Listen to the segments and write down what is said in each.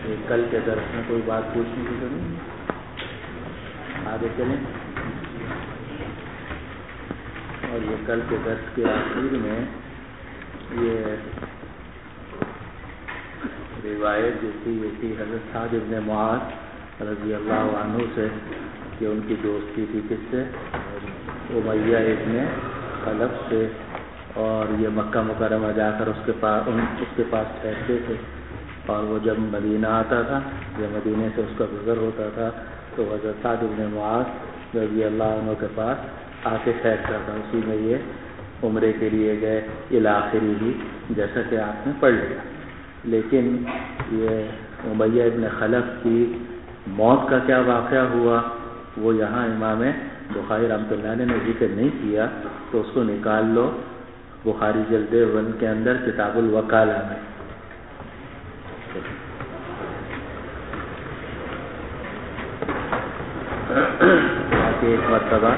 کل کے درس میں کوئی بات پوچھنے کی تو نہیں؟ آگے چلیں. اور یہ کل کے درس کے آخر میں یہ روایت جو تھی یہ تھی حضرت سعد بن معاذ رضی اللہ عنہ سے کہ ان کی دوستی تھی کس سے؟ امیہ ابن خلف سے. اور یہ مکہ مکرمہ جا کر اس کے پاس ٹھہرتے تھے، اور وہ جب مدینہ آتا تھا یا مدینے سے اس کا گزر ہوتا تھا تو حضرت سعد بن معاذ رضی اللہ عنہ کے پاس آ کے ٹھہرتا تھا. اسی میں یہ عمرے کے لیے گئے الاخری ہی، جیسا کہ آپ نے پڑھ لیا. لیکن یہ امیہ ابن خلف کی موت کا کیا واقعہ ہوا وہ یہاں امام بخاری رحمۃ اللہ علیہ نے ذکر نہیں کیا، تو اس کو نکال لو بخاری جلد 1 کے اندر کتاب الوکالہ میں. ایک مرتبہ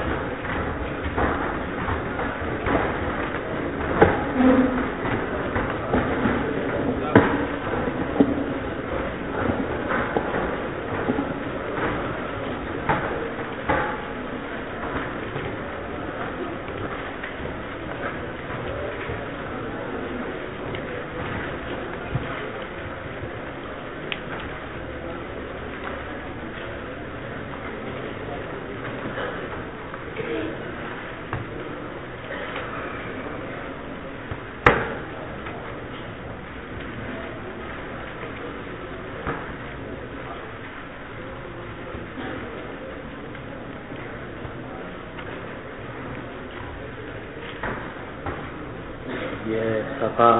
صفحہ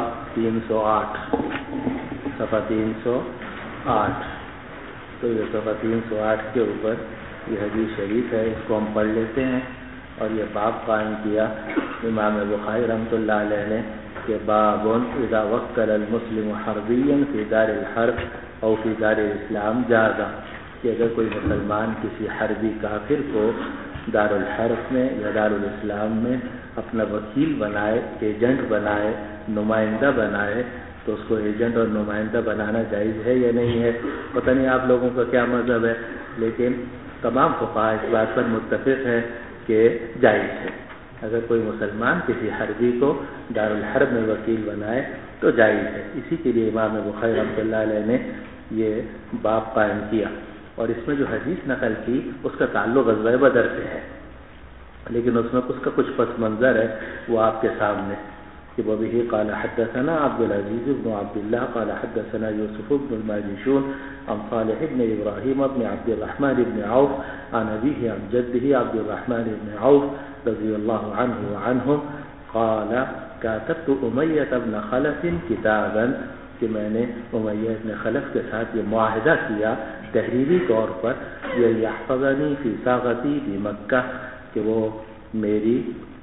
308 تو یہ صفحہ 308 کے اوپر یہ حدیث شریف ہے، اس کو ہم پڑھ لیتے ہیں. اور یہ باب قائم کیا امام بخاری رحمۃ اللہ علیہ نے کہ باب اذا وکل المسلم حربیا فی دار الحرب او فی دار الاسلام جازا، کہ اگر کوئی مسلمان کسی حربی کافر کو دار الحرب میں یا دار الاسلام میں اپنا وکیل بنائے، ایجنٹ بنائے، نمائندہ بنائے، تو اس کو ایجنٹ اور نمائندہ بنانا جائز ہے یا نہیں ہے. پتہ نہیں آپ لوگوں کا کیا مذہب ہے، لیکن تمام فقہاء اس بات پر متفق ہے کہ جائز ہے. اگر کوئی مسلمان کسی حربی کو دار الحرب میں وکیل بنائے تو جائز ہے. اسی کے لیے امام بخاری رحمۃ اللہ علیہ نے یہ باب قائم کیا. اور اس میں جو حدیث نقل کی اس کا تعلق غزوہ بدر سے ہے، لیکن اس میں اس کا کچھ پس منظر ہے وہ آپ کے سامنے. کہ وبه قال حدثنا عبد العزيز بن عبد الله قال حدثنا يوسف بن الماجشون عن صالح بن ابراهيم بن عبد الرحمن بن عوف عن ابيه عن جده عبد الرحمن بن عوف رضي الله عنه وعنهم قال كاتبت أمية بن خلف كتابا، کہ میں نے امیہ بن خلف کے ساتھ یہ معاہدہ کیا تحریری طور پر، یہ یحفظنی فی صاغتی بمکہ، کہ وہ میری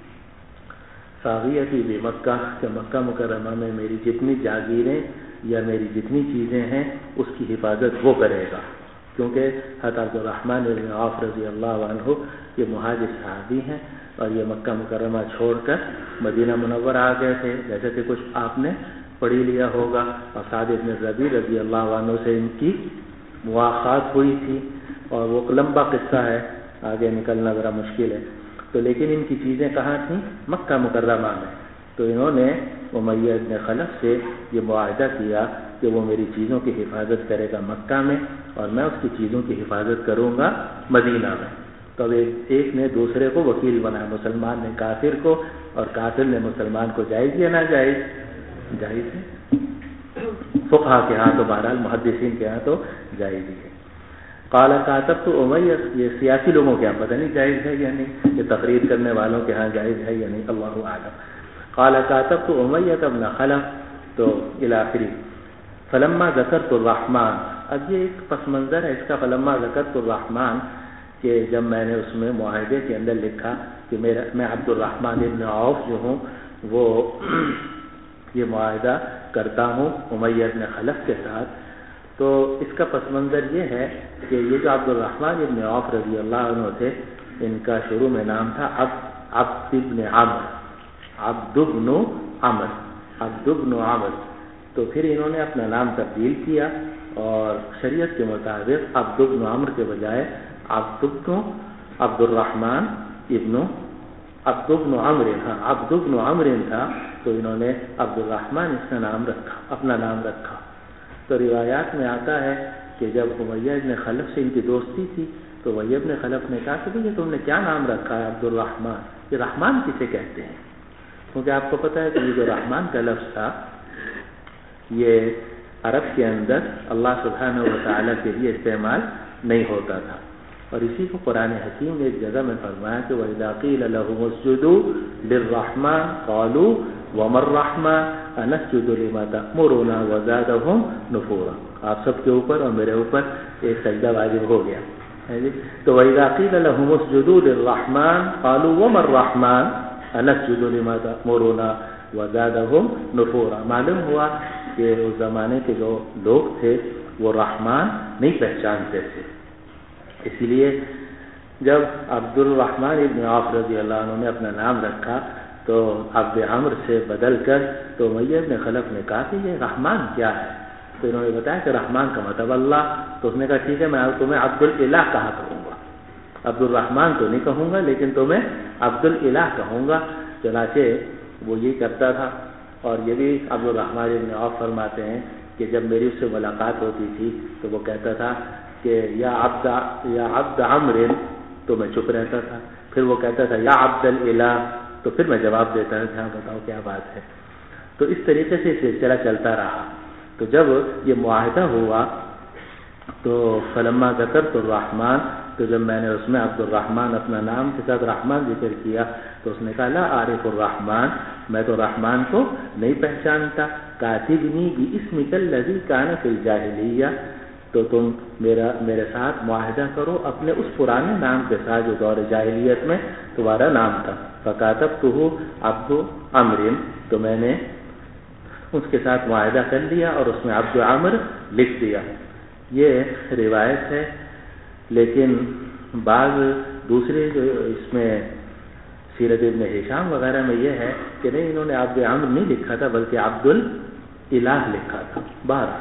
صاغیتی بمکہ، کہ مکہ مکرمہ میں میری جتنی جاگیریں یا میری جتنی چیزیں ہیں اس کی حفاظت وہ کرے گا. کیونکہ حضرت عبد الرحمن بن عوف رضی اللہ عنہ یہ مہاجر صحابی ہیں اور یہ مکہ مکرمہ چھوڑ کر مدینہ منورہ آ گئے تھے، جیسے کہ کچھ آپ نے پڑھی لیا ہوگا. اور سعد بن ربیع رضی اللہ عنہ سے ان کی مواخات ہوئی تھی، اور وہ لمبا قصہ ہے، آگے نکلنا ذرا مشکل ہے. تو لیکن ان کی چیزیں کہاں تھیں؟ مکہ مکرمہ میں. تو انہوں نے امیہ بن خلف سے یہ معاہدہ کیا کہ وہ میری چیزوں کی حفاظت کرے گا مکہ میں، اور میں اس کی چیزوں کی حفاظت کروں گا مدینہ میں. تو ایک نے دوسرے کو وکیل بنایا، مسلمان نے کافر کو اور کافر نے مسلمان کو. جائز یا ناجائز؟ جائز ہے. فقہا کے ہاں تو بہرحال محدثین کے ہاں تو جائز ہی ہے. قال کاتبت امیہ، یہ سیاسی لوگوں کے ہاں پتہ نہیں جائز ہے یا نہیں، یہ تقریر کرنے والوں کے ہاں جائز ہے یا نہیں، اللہ اعلم. قال کاتبت امیہ بن خلف تو الاخری. فلما ذکرت الرحمن، اب یہ ایک پس منظر ہے اس کا. فلما ذکرت الرحمن، کہ جب میں نے اس میں معاہدے کے اندر لکھا کہ میں عبد الرحمن ابن عوف جو ہوں وہ یہ معاہدہ کرتا ہوں امیہ ابن خلف کے ساتھ، تو اس کا پس منظر یہ ہے کہ یہ جو عبد الرحمن ابن عوف رضی اللہ عنہ تھے، ان کا شروع میں نام تھا عبد بن عمر، عبد بن عمر. تو پھر انہوں نے اپنا نام تبدیل کیا اور شریعت کے مطابق عبد بن عمرو کے بجائے عبد بن عمرو تھا، تو انہوں نے عبد الرحمن اس کا نام رکھا، اپنا نام رکھا۔ تو روایات میں آتا ہے کہ جب امیہ ابن خلف سے ان کی دوستی تھی تو امیہ ابن خلف نے کہا کہ بھئی تم نے کیا نام رکھا ہے عبد الرحمن، یہ رحمان کسے کہتے ہیں؟ کیونکہ آپ کو پتہ ہے کہ یہ جو رحمان کا لفظ تھا یہ عرب کے اندر اللہ سبحانہ و تعالیٰ کے لیے استعمال نہیں ہوتا تھا، اور اسی کو قرآن حکیم نے ایک جگہ میں فرمایا کہ وَإِذَا قِيلَ لَهُمُ اسْجُدُوا لِلرَّحْمَنِ قَالُوا وَمَا الرَّحْمَنُ أَنَسْجُدُ لِمَا تَأْمُرُنَا وَزَادَهُمْ نُفُورًا۔ آپ سب کے اوپر اور میرے اوپر ایک سجدہ واجب ہو گیا تو وَإِذَا قِيلَ لَهُمُ اسْجُدُوا لِلرَّحْمَنِ قَالُوا وَمَا الرَّحْمَنُ أَنَسْجُدُ لِمَا تَأْمُرُنَا وَزَادَهُمْ نُفُورًا۔ معلوم ہوا کہ اس زمانے کے جو لوگ تھے وہ رحمان نہیں پہچانتے تھے، اسی لیے جب عبد الرحمن ابن عوف رضی اللہ عنہ نے اپنا نام رکھا تو عبد عمر سے بدل کر تو امیہ ابن خلف نے کہا کہ یہ رحمان کیا ہے؟ تو انہوں نے بتایا کہ رحمان کا مطلب اللہ۔ تو اس نے کہا ٹھیک ہے میں تمہیں عبد الالہ کہا کروں گا، عبد الرحمن تو نہیں کہوں گا لیکن تمہیں عبد الالہ کہوں گا۔ چنانچہ وہ یہ کرتا تھا، اور یہ بھی عبد الرحمن ابن عوف فرماتے ہیں کہ جب میری اس سے ملاقات ہوتی تھی تو وہ کہتا تھا کہ یا عبد عمرو، تو میں چپ رہتا تھا، پھر وہ کہتا تھا یا عبد الالہ، تو پھر میں جواب دیتا تھا ہاں بتاؤ کیا بات ہے۔ تو اس طریقے سے سلسلہ چلتا رہا۔ تو جب یہ معاہدہ ہوا تو فلما ذکرت الرحمن، تو جب میں نے اس میں عبد الرحمن اپنا نام کے ساتھ رحمان ذکر کیا تو اس نے کہا لا عارف الرحمن، میں تو رحمان کو نہیں پہچانتا، کاتبنی باسمک الذی کان فی الجاہلیہ، تو تم میرے ساتھ معاہدہ کرو اپنے اس پرانے نام کے ساتھ جو دور جاہلیت میں تمہارا نام تھا۔ فکاتبتہ عبد عمرو، تو میں نے اس کے ساتھ معاہدہ کر لیا اور اس میں عبد عمر لکھ دیا۔ یہ روایت ہے، لیکن بعض دوسرے جو اس میں سیرت ابن ہشام وغیرہ میں یہ ہے کہ نہیں انہوں نے عبد عمر نہیں لکھا تھا بلکہ عبد الالہ لکھا تھا۔ بہرحال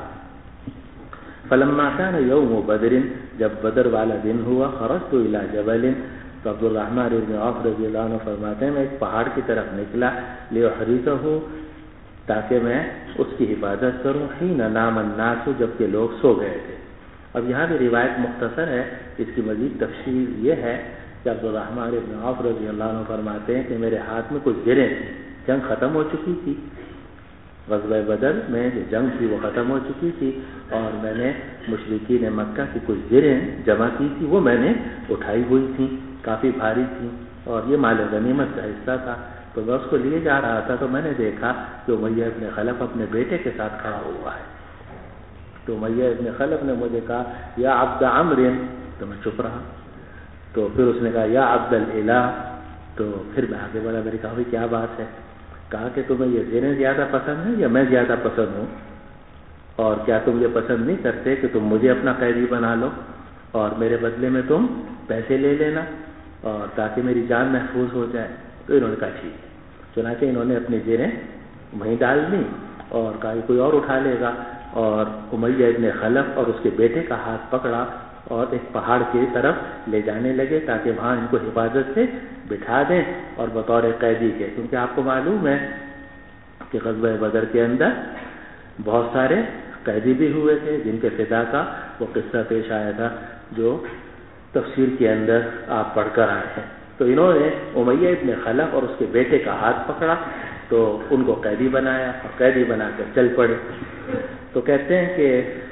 فلما كان يوم بدر، جب بدر والا دن ہوا، خرجت الى جبل، تو عبد الرحمن ابن عوف رضی اللہ عنہ فرماتے ہیں میں ایک پہاڑ کی طرف نکلا، لیحرسہ، تاکہ میں اس کی حفاظت کروں، حین نام الناس، جبکہ لوگ سو گئے تھے۔ اب یہاں بھی روایت مختصر ہے، اس کی مزید تفصیل یہ ہے کہ عبد الرحمن ابن عوف رضی اللہ عنہ فرماتے ہیں کہ میرے ہاتھ میں کچھ زریں تھیں، جنگ ختم ہو چکی تھی، غزوہ بدر میں جو جنگ تھی وہ ختم ہو چکی تھی، اور میں نے مشرکین مکہ کی کچھ زریں جمع کی تھی، وہ میں نے اٹھائی ہوئی تھیں، کافی بھاری تھیں، اور یہ مال غنیمت کا حصہ تھا۔ تو میں اس کو لیے جا رہا تھا تو میں نے دیکھا کہ امیہ ابن خلف اپنے بیٹے کے ساتھ کھڑا ہوا ہے۔ تو امیہ ابن خلف نے مجھے کہا یا عبد عمرو، تو میں چپ رہا۔ تو پھر اس نے کہا یا عبد الالہ، تو پھر میں آگے بڑھا، میں نے کہا کیا بات ہے؟ کہا کہ تمہیں یہ زریں زیادہ پسند ہیں یا میں زیادہ پسند ہوں؟ اور کیا تم یہ پسند نہیں کرتے کہ تم مجھے اپنا قیدی بنا لو اور میرے بدلے میں تم پیسے لے لینا، اور تاکہ میری جان محفوظ ہو جائے؟ تو انہوں نے کہا ٹھیک ہے۔ چنانچہ انہوں نے اپنی زریں وہیں ڈال دیں اور کہا کوئی اور اٹھا لے گا، اور امیہ ابن خلف اور اس کے بیٹے کا ہاتھ پکڑا اور ایک پہاڑ کی طرف لے جانے لگے تاکہ وہاں ان کو حفاظت سے بٹھا دیں اور بطور قیدی کے، کیونکہ آپ کو معلوم ہے کہ غزوہ بدر کے اندر بہت سارے قیدی بھی ہوئے تھے جن کے فدا کا وہ قصہ پیش آیا تھا جو تفسیر کے اندر آپ پڑھ کر آئے ہیں۔ تو انہوں نے امیہ ابن خلف اور اس کے بیٹے کا ہاتھ پکڑا تو ان کو قیدی بنایا اور قیدی بنا کر چل پڑے۔ تو کہتے ہیں کہ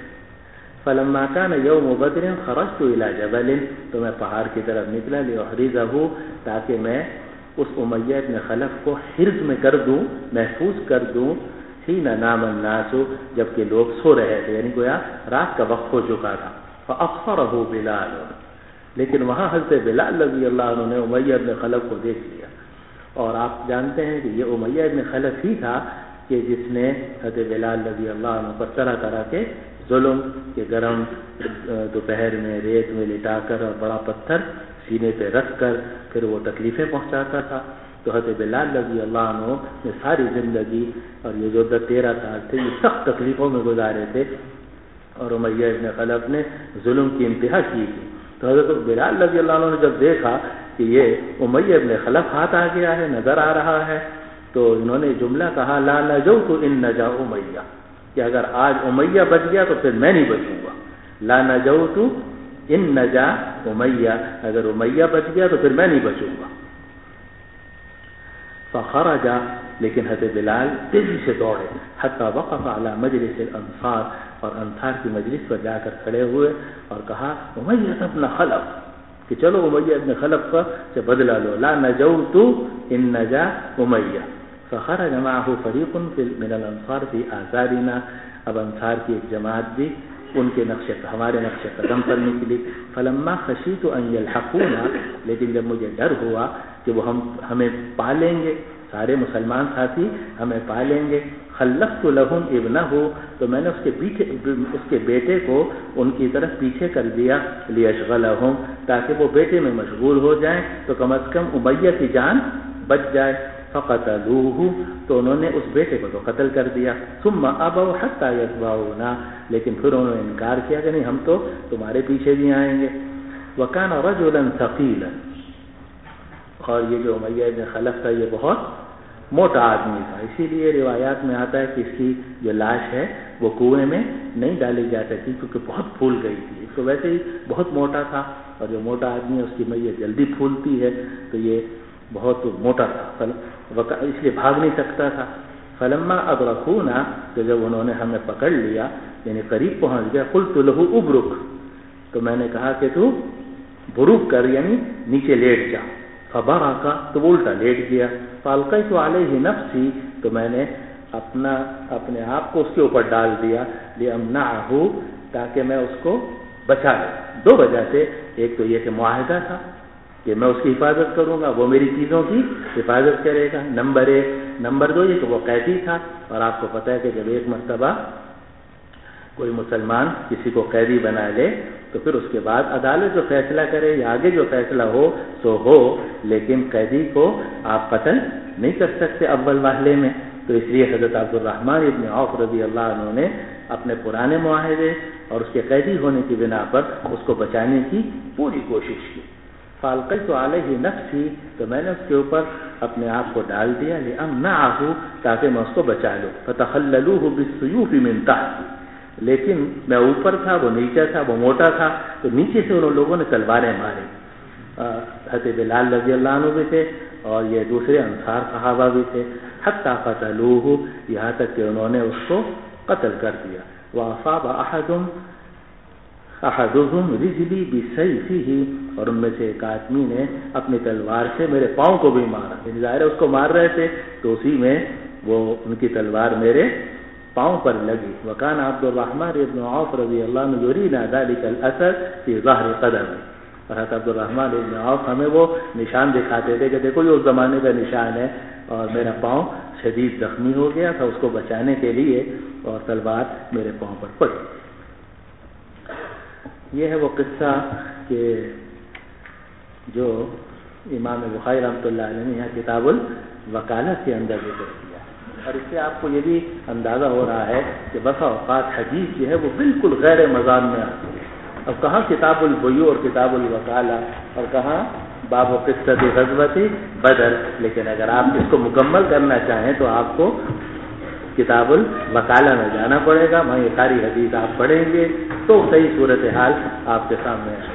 فلما كان يوم بدر خرجت الى جبل، تو میں پہاڑ کی طرف نکلا، لیحرزہ، تاکہ میں اس امیہ ابن خلف کو حرز میں کر دوں، محفوظ کر دوں، حین نام الناس، جبکہ لوگ سو رہے تھے، یعنی گویا رات کا وقت ہو چکا تھا۔ فابصرہ بلال، لیکن وہاں حضرت بلال رضی اللہ عنہ نے امیہ ابن خلف کو دیکھ لیا، اور آپ جانتے ہیں کہ یہ امیہ ابن خلف ہی تھا کہ جس نے حضرت بلال رضی اللہ عنہ پر طرح طرح کے ظلم کے گرم دوپہر میں ریت میں لٹا کر اور بڑا پتھر سینے پہ رکھ کر پھر وہ تکلیفیں پہنچاتا تھا۔ تو حضرت بلال رضی اللہ عنہ نے ساری زندگی اور یہ جو 13 سال تھے یہ سخت تکلیفوں میں گزارے تھے، اور امیہ ابن خلف نے ظلم کی انتہا کی تھی. تو حضرت بلال رضی اللہ عنہ نے جب دیکھا کہ یہ امیہ ابن خلف ہاتھ آ گیا ہے، نظر آ رہا ہے، تو انہوں نے جملہ کہا لا نجوت ان نجا امیہ، کہ اگر آج امیہ بچ گیا تو پھر میں نہیں بچوں گا. لا نجوت ان نجا امیہ، اگر امیہ بچ گیا تو پھر میں نہیں بچوں گا. فخرج، لیکن حضرت بلال تیزی سے دوڑے، حتی وقف علی مجلس الانصار، اور انصار کی مجلس پر جا کر کھڑے ہوئے اور کہا امیہ ابن خلف، کہ چلو امیہ ابن خلف کا سے بدلہ لو. لا نجوت ان نجا امیہ. فخرج معه فریق من الانصار فی آثارنا، اب انصار کی ایک جماعت بھی ان کے ہمارے نقش قدم پر نکلی. فلما خشیت ان یلحقونا، لیکن جب مجھے ڈر ہوا کہ وہ ہمیں پا لیں گے، سارے مسلمان ساتھی ہمیں پا لیں گے، خلفت لهم ابنہ، تو میں نے اس کے بیٹے کو ان کی طرف پیچھے کر دیا، لیشغلہم، تاکہ وہ بیٹے میں مشغول ہو جائیں تو کم از کم امیہ کی جان بچ جائے. فقتلوہ، تو انہوں نے اس بیٹے کو تو قتل کر دیا. ثم ابوا حتی یتبعونا، لیکن پھر انہوں نے انکار کیا کہ نہیں ہم تو تمہارے پیچھے بھی آئیں گے. وکان رجلا ثقیلا، اور یہ جو امیہ بن خلف تھا یہ بہت موٹا آدمی تھا، اسی لیے روایات میں آتا ہے کہ اس کی جو لاش ہے وہ کنویں میں نہیں ڈالی جا سکتی کیونکہ بہت پھول گئی تھی. اس کو ویسے ہی بہت موٹا تھا، اور جو موٹا آدمی ہے اس کی میت جلدی پھولتی ہے، تو یہ بہت موٹا تھا، اس لیے بھاگ نہیں سکتا تھا. فلما ادرکونا، تو جب انہوں نے ہمیں پکڑ لیا یعنی قریب پہنچ گیا، قلت له ابرک، تو میں نے کہا کہ تو بروک کر یعنی نیچے لیٹ جا. فبرک، تو الٹا لیٹ گیا. فالقیت علیہ نفسی، تو میں نے اپنے آپ کو اس کے اوپر ڈال دیا، لیمنعہ، تاکہ میں اس کو بچا لوں. دو وجہ سے، ایک تو یہ کہ معاہدہ تھا کہ میں اس کی حفاظت کروں گا، وہ میری چیزوں کی حفاظت کرے گا، نمبر ایک. نمبر دو یہ کہ وہ قیدی تھا، اور آپ کو پتہ ہے کہ جب ایک مرتبہ کوئی مسلمان کسی کو قیدی بنا لے تو پھر اس کے بعد عدالت جو فیصلہ کرے یا آگے جو فیصلہ ہو سو ہو، لیکن قیدی کو آپ قتل نہیں کر سکتے اول واحلے میں. تو اس لیے حضرت عبد الرحمن ابن عوف رضی اللہ عنہ نے اپنے پرانے معاہدے اور اس کے قیدی ہونے کی بنا پر اس کو بچانے کی پوری کوشش کی. فالقیت علیہ نفسی، تو میں نے اس کے اوپر اپنے آپ کو ڈال دیا، لأمنعہ، تاکہ میں اس کو بچا لوں. فتخللوہ بالسیوف من تحت، لیکن میں اوپر تھا وہ نیچے تھا، وہ موٹا تھا، تو نیچے سے انہوں لوگوں نے تلواریں ماری. حضرت بلال رضی اللہ عنہ بھی تھے اور یہ دوسرے انصار صحابہ بھی تھے. حتی قتلوہ، یہاں تک کہ انہوں نے اس کو قتل کر دیا. واصاب احدهم رجلی بسیفہ، اور ان میں سے ایک آدمی نے اپنی تلوار سے میرے پاؤں کو بھی مارا. ظاہر ہے اس کو مار رہے تھے تو اسی میں وہ ان کی تلوار میرے پاؤں پر لگی. وکان عبد الرحمن ابن عوف رضی اللہ عنہ یرینا ذلک الاثر فی ظہر قدم، اور حضرت عبد الرحمن ابن عوف ہمیں وہ نشان دکھاتے تھے کہ دیکھو یہ اس زمانے کا نشان ہے، اور میرا پاؤں شدید زخمی ہو گیا تھا، اس کو بچانے کے لیے اور تلوار میرے پاؤں پر پڑی. یہ ہے وہ قصہ کہ جو امام بخاری رحمۃ اللہ علیہ نے یہاں کتاب الوکالہ کے اندر ذکر کیا، اور اس سے آپ کو یہ بھی اندازہ ہو رہا ہے کہ بسا اوقات حدیث جو ہے وہ بالکل غیر مضان میں آتی ہے. اب کہاں کتاب البیوع اور کتاب الوکالہ، اور کہاں باب و قصۃ غزوۃ بدر، لیکن اگر آپ اس کو مکمل کرنا چاہیں تو آپ کو کتاب الوکالہ میں جانا پڑے گا. وہاں یہ ساری حدیث آپ پڑھیں گے تو صحیح صورتحال آپ کے سامنے آئے.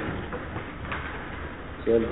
چلو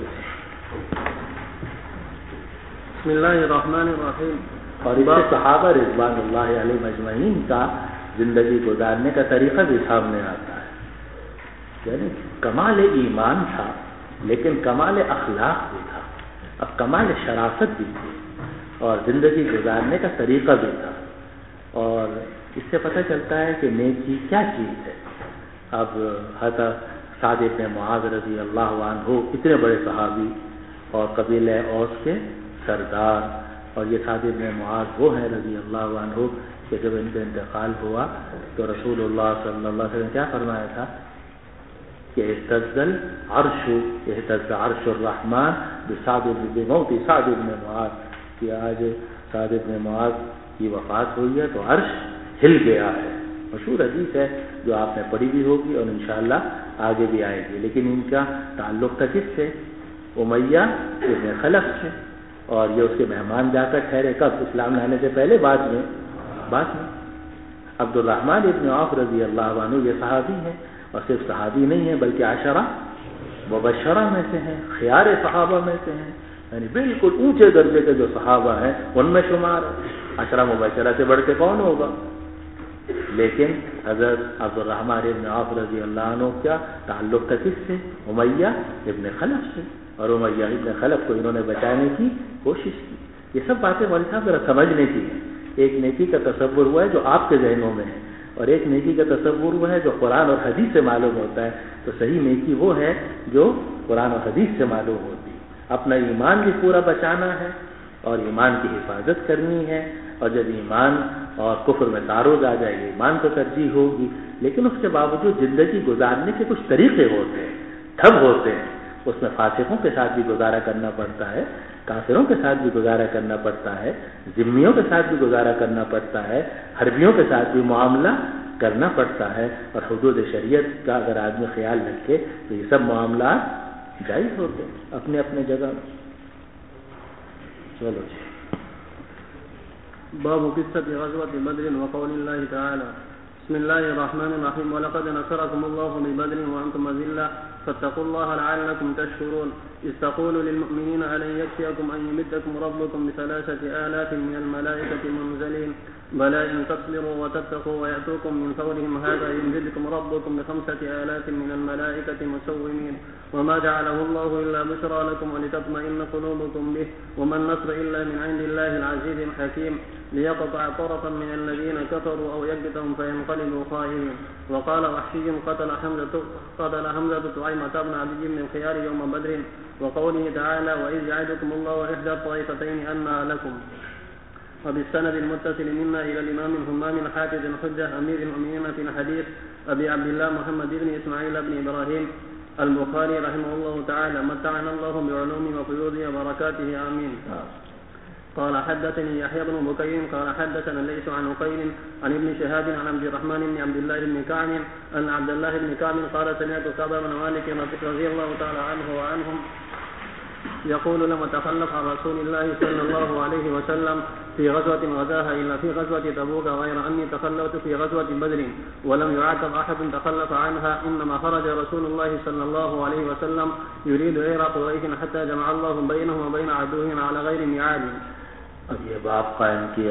بسم اللہ الرحمن الرحیم. اور اس سے صحابہ رضوان اللہ علیہ مجمعین کا زندگی گزارنے کا طریقہ بھی سامنے آتا ہے. یعنی کمال ایمان تھا لیکن کمال اخلاق بھی تھا، اب کمال شرافت بھی تھی، اور زندگی گزارنے کا طریقہ بھی تھا. اور اس سے پتہ چلتا ہے کہ نیکی کیا چیز ہے. اب حضرت سعد بن معاذ رضی اللہ عنہ اتنے بڑے صحابی اور قبیلہ اوس کے سردار، اور یہ سعد بن معاذ وہ ہیں رضی اللہ عنہ کہ جب ان کا انتقال ہوا تو رسول اللہ صلی اللہ علیہ وسلم کیا فرمایا تھا کہ اهتز عرش الرحمن بموت سعد بن معاذ، کہ آج سعد بن معاذ کی وفات ہوئی ہے تو عرش ہل گیا ہے. مشہور حدیث ہے جو آپ نے پڑھی بھی ہوگی اور انشاءاللہ آگے بھی آئے گی. لیکن ان کا تعلق تھا کس سے؟ امیہ ابن خلف سے. اور یہ اس کے مہمان جا کر ٹھہرے کب؟ اسلام لانے سے پہلے؟ بعد میں. عبد الرحمن ابن عوف رضی اللہ عنہ یہ صحابی ہیں، اور صرف صحابی نہیں ہیں بلکہ عشرہ مبشرہ میں سے ہیں، خیار صحابہ میں سے ہیں، یعنی بالکل اونچے درجے کے جو صحابہ ہیں ان میں شمار ہے. عشرہ مبشرہ سے بڑھ کے کون ہوگا؟ لیکن حضرت عبد الرحمن ابن عوف رضی اللہ عنہ کیا تعلق تھا کس سے؟ امیہ ابن خلف سے. اور امیہ ابن خلف کو انہوں نے بچانے کی کوشش کی. یہ سب باتیں مولوی صاحب ذرا سمجھنے کی ہیں. ایک نیکی کا تصور ہوا ہے جو آپ کے ذہنوں میں ہے، اور ایک نیکی کا تصور ہوا ہے جو قرآن اور حدیث سے معلوم ہوتا ہے. تو صحیح نیکی وہ ہے جو قرآن اور حدیث سے معلوم ہوتی ہے. اپنا ایمان بھی پورا بچانا ہے اور ایمان کی حفاظت کرنی ہے. اور جب ایمان اور کفر میں تعارض آ جائے گی ایمان کو ترجیح ہوگی. لیکن اس کے باوجود زندگی گزارنے کے کچھ طریقے ہوتے ہیں، ڈھب ہوتے ہیں. اس میں فاسقوں کے ساتھ بھی گزارا کرنا پڑتا ہے، کافروں کے ساتھ بھی گزارا کرنا پڑتا ہے، ذمیوں کے ساتھ بھی گزارا کرنا پڑتا ہے، حربیوں کے ساتھ بھی معاملہ کرنا پڑتا ہے. اور حدود شریعت کا اگر آدمی خیال رکھے تو یہ سب معاملات جائز ہوتے ہیں اپنے اپنے جگہ. چلو جی. باب قصة غزوة بدر وقول الله تعالى بسم الله الرحمن الرحيم ولقد نصركم الله ببدر وأنتم أذلة فاتقوا الله لعلكم تشكرون إذ تقول للمؤمنين ألن يكفيكم أن يمدكم ربكم ب3,000 من الملائكة منزلين بلى إن تصبروا وتتقوا ويأتوكم من فورهم هذا يمددكم ربكم ب5,000 من الملائكة مسومين وما جعله الله إلا بشرى لكم ولتطمئن قلوبكم به وما النصر إلا من عند الله العزيز الحكيم ليقطع طرفا من الذين كفروا أو يكبتهم فينقلبوا خائبين. وقال وحشي قتل حمزة طعيمة بن عدي بن الخيار يوم بدر وقوله تعالى وإذ يعدكم الله إحدى الطائفتين أنها لكم. وبالسند المتصل منا إلى الإمام الهمام الحافظ الحجة أمير المؤمنين في الحديث أبي عبد الله محمد بن إسماعيل بن إبراهيم البخاري رحمه الله تعالى متعنا الله بعلوم وفيوض وبركاته آمين. قال حدثني يحيى بن بكير قال حدثنا ليس عن عقيل عن ابن شهاب عن عبد الرحمن بن عبد الله بن كعب أن عبد الله بن كعب قال سمعت كعب بن مالك رضي الله تعالى عنه وعنهم يقول لما تخلف عن رسول الله صلى الله عليه وسلم في غزوة غزاها إلا في غزوة تبوك غير أني تخلفت في غزوة بدر ولم يعاتب أحد تخلف عنها إنما خرج رسول الله صلى الله عليه وسلم يريد غير قريش حتى جمع الله بينه وبين عدوهم على غير ميعاد. اب یہ باب قائم کیا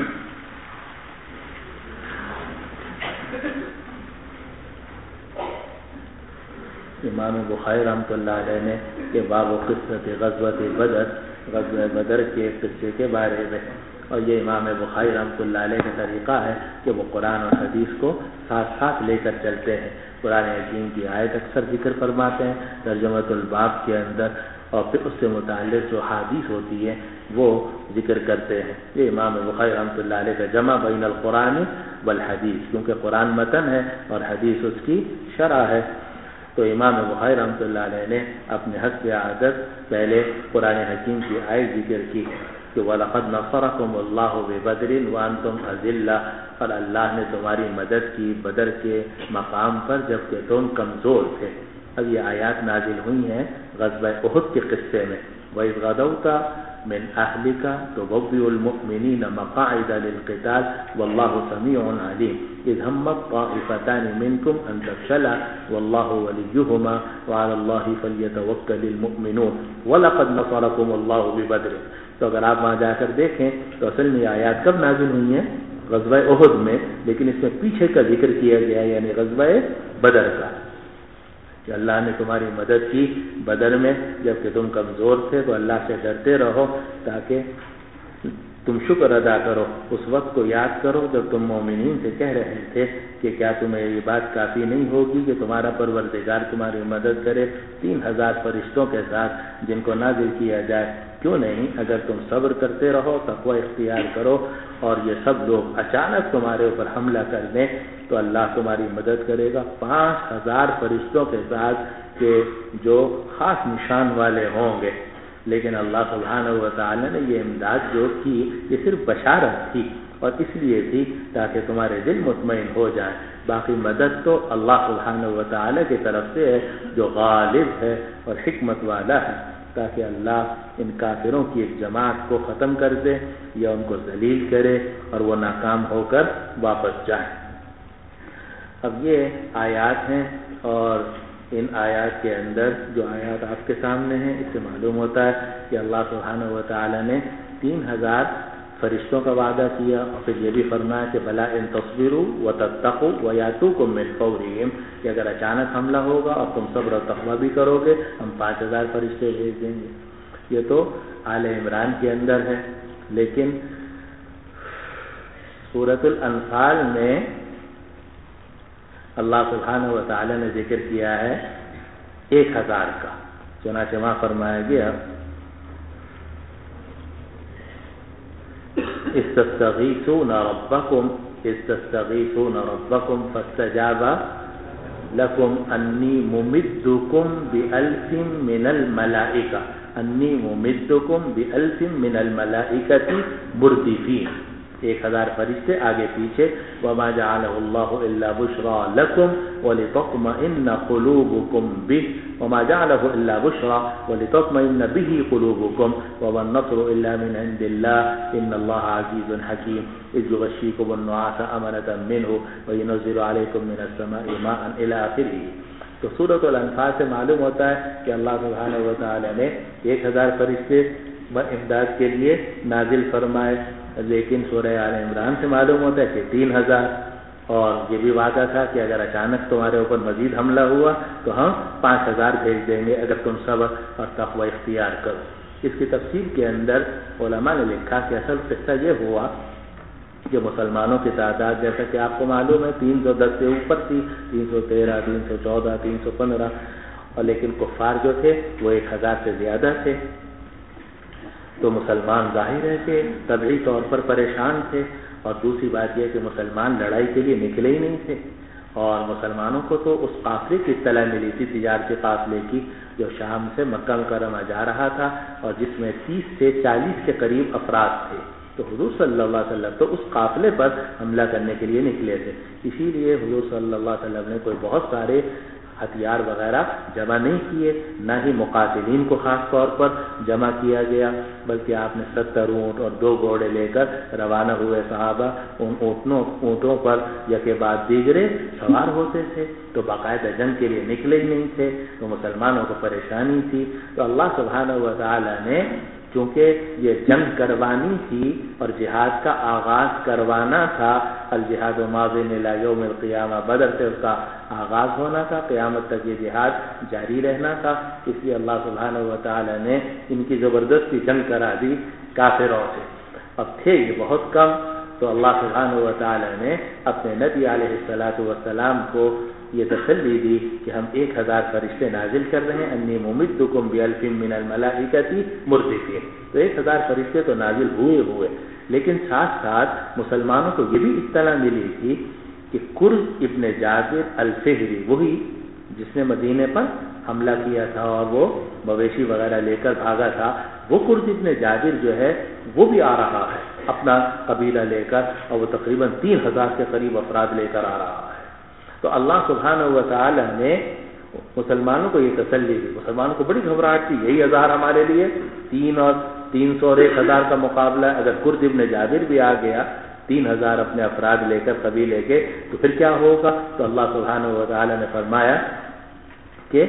امام بخاری رحمۃ اللہ علیہ نے کہ باب قصۃ غزوۃ بدر، غزوہ بدر کے قصے کے بارے میں. اور یہ امام بخاری رحمۃ اللہ علیہ کا طریقہ ہے کہ وہ قرآن اور حدیث کو ساتھ ساتھ لے کر چلتے ہیں. قرآن حکیم کی آیت اکثر ذکر فرماتے ہیں ترجمۃ الباب کے اندر، اور پھر اس سے متعلق جو حدیث ہوتی ہے وہ ذکر کرتے ہیں. یہ امام بخاری رحمۃ اللہ علیہ کا جمع بین القرآن والحدیث، کیونکہ قرآن متن ہے اور حدیث اس کی شرح ہے. تو امام بخاری رحمۃ اللہ علیہ نے اپنے حسب عادت پہلے قرآن حکیم کی آیت ذکر کی کہ وَلَقَدْ نَصَرَكُمُ اللَّهُ بِبَدْرٍ وَأَنْتُمْ أَذِلَّةٌ، اور اللہ نے تمہاری مدد کی بدر کے مقام پر جبکہ تم کمزور تھے. اب یہ آیات نازل ہوئی ہیں غزوہ احد کے قصے میں. وَإِذْ غَدَوْتَ مِنْ أَهْلِكَ تُبَوِّئُ الْمُؤْمِنِينَ مَقَاعِدَ لِلْقِتَالِ وَاللَّهُ سَمِيعٌ عَلِيمٌ إِذْ هَمَّتْ طَائِفَتَانِ مِنْكُمْ أَنْ تَفْشَلَا وَاللَّهُ وَلِيُّهُمَا وَعَلَى اللَّهِ فَلْيَتَوَكَّلِ الْمُؤْمِنُونَ وَلَقَدْ نَصَرَكُمُ اللَّهُ بِبَدْرٍ. تو اگر آپ وہاں جا کر دیکھیں تو اصل میں یہ آیات کب نازل ہوئی ہیں؟ غزوہ احد میں، لیکن اس میں پیچھے کا ذکر کیا گیا ہے، یعنی غزوہ بدر کا، کہ اللہ نے تمہاری مدد کی بدر میں جبکہ تم کمزور تھے. تو اللہ سے ڈرتے رہو تاکہ تم شکر ادا کرو. اس وقت کو یاد کرو جب تم مومنین سے کہہ رہے تھے کہ کیا تمہیں یہ بات کافی نہیں ہوگی کہ تمہارا پروردگار تمہاری مدد کرے 3,000 فرشتوں کے ساتھ جن کو نازل کیا جائے. کیوں نہیں اگر تم صبر کرتے رہو، تقوی اختیار کرو، اور یہ سب لوگ اچانک تمہارے اوپر حملہ کر دیں تو اللہ تمہاری مدد کرے گا 5,000 فرشتوں کے ساتھ کہ جو خاص نشان والے ہوں گے. لیکن اللہ سبحانہ و تعالی نے یہ امداد جو کی یہ صرف بشارت تھی، اور اس لیے بھی تاکہ تمہارے دل مطمئن ہو جائیں. باقی مدد تو اللہ سبحانہ و تعالیٰ کی طرف سے ہے جو غالب ہے اور حکمت والا ہے، تاکہ اللہ ان کافروں کی ایک جماعت کو ختم کر دے یا ان کو ذلیل کرے اور وہ ناکام ہو کر واپس جائیں. اب یہ آیات ہیں، اور ان آیات کے اندر جو آیات آپ کے سامنے ہیں اس سے معلوم ہوتا ہے کہ اللہ سبحانہ و تعالیٰ نے 3000 فرشتوں کا وعدہ کیا، اور پھر یہ بھی فرمایا کہ بلا ان تصبروا وتتقوا ویاتوکم من فورہم، کہ اگر اچانک حملہ ہوگا اور تم صبر و تقوی بھی کرو گے ہم 5000 فرشتے بھیج دیں گے. یہ تو آل عمران کے اندر ہے. لیکن سورۃ الانفال میں اللہ سبحانہ و تعالی نے ذکر کیا ہے 1000 کا. چنانچہ وہاں فرمایا گیا استستغیثون ربکم فاستجاب لکم انی ممدکم بألف من الملائکۃ مردفین. 1000 فرشتے آگے پیچھے. وما جعله الله الا بشرى لكم ولتطمئن قلوبكم به وما جعله الا بشرى ولتطمئن به قلوبكم وما النصر الا من عند الله ان الله عزيز حكيم اذ يغشيكم النعاس امنة منه وينزل عليكم من السماء ماء الى اخره. تو سورۃ الانفال سے معلوم ہوتا ہے کہ اللہ سبحانہ و تعالی نے 1000 فرشتے امداد کے لیے نازل فرمائے. لیکن سورہ آل عمران سے معلوم ہوتا ہے کہ 3000، اور یہ بھی وعدہ تھا کہ اگر اچانک تمہارے اوپر مزید حملہ ہوا تو ہم 5000 بھیج دیں گے اگر تم صبر اور تقوی اختیار کرو. اس کی تفصیل کے اندر علماء نے لکھا کہ اصل قصہ یہ ہوا کہ مسلمانوں کی تعداد جیسا کہ آپ کو معلوم ہے 310 سے اوپر تھی، 313 314 315، اور لیکن کفار جو تھے وہ 1000 سے زیادہ تھے. تو مسلمان ظاہر ہے کہ طبعی طور پر پریشان تھے، اور دوسری بات یہ کہ مسلمان لڑائی کے لیے نکلے ہی نہیں تھے. اور مسلمانوں کو تو اس قافلے کی اطلاع ملی تھی، تجارتی قافلے کی، جو شام سے مکہ مکرمہ جا رہا تھا اور جس میں 30 سے 40 کے قریب افراد تھے. تو حضور صلی اللہ علیہ وسلم تو اس قافلے پر حملہ کرنے کے لیے نکلے تھے. اسی لیے حضور صلی اللہ علیہ وسلم نے کوئی بہت سارے ہتھیار وغیرہ جمع نہیں کیے، نہ ہی مقاتلین کو خاص طور پر جمع کیا گیا، بلکہ آپ نے 70 اونٹ اور 2 گھوڑے لے کر روانہ ہوئے. صحابہ ان اونٹوں پر یکے بعد دیگرے سوار ہوتے تھے، تو باقاعدہ جنگ کے لیے نکلے ہی نہیں تھے. تو مسلمانوں کو پریشانی تھی. تو اللہ سبحانہ و تعالی نے چونکہ یہ جنگ کروانی تھی اور جہاد کا آغاز کروانا تھا، الجہاد ماضٍ الی یوم القیامہ، بدر سے اس کا آغاز ہونا تھا، قیامت تک یہ جہاد جاری رہنا تھا. اس لیے اللہ سبحانہ و تعالی نے ان کی زبردستی جنگ کرا دی کافروں سے. اب تھے یہ بہت کم، تو اللہ سبحانہ و تعالی نے اپنے نبی علیہ السلام کو یہ تسلی دی کہ ہم 1000 فرشتے نازل کر رہے ہیں، انی ممدکم بألف من الملائکۃ مردفین. تو 1000 فرشتے تو نازل ہوئے، لیکن ساتھ ساتھ مسلمانوں کو یہ بھی اطلاع ملی تھی کہ کرز ابن جابر الفہری، وہی جس نے مدینے پر حملہ کیا تھا اور وہ مویشی وغیرہ لے کر بھاگا تھا، وہ کرز ابن جابر جو ہے وہ بھی آ رہا ہے اپنا قبیلہ لے کر، اور وہ تقریباً 3000 کے قریب افراد لے کر آ رہا ہے. تو اللہ سبحانہ و تعالی نے مسلمانوں کو یہ تسلی دی. مسلمانوں کو بڑی گھبراہٹ تھی، یہی 1000 ہمارے لیے 3 اور 300 اور 1000 کا مقابلہ. اگر کرد ابن جابر بھی آ گیا 3000 اپنے افراد لے کر قبیلے کے، تو پھر کیا ہوگا؟ تو اللہ سبحانہ و تعالی نے فرمایا کہ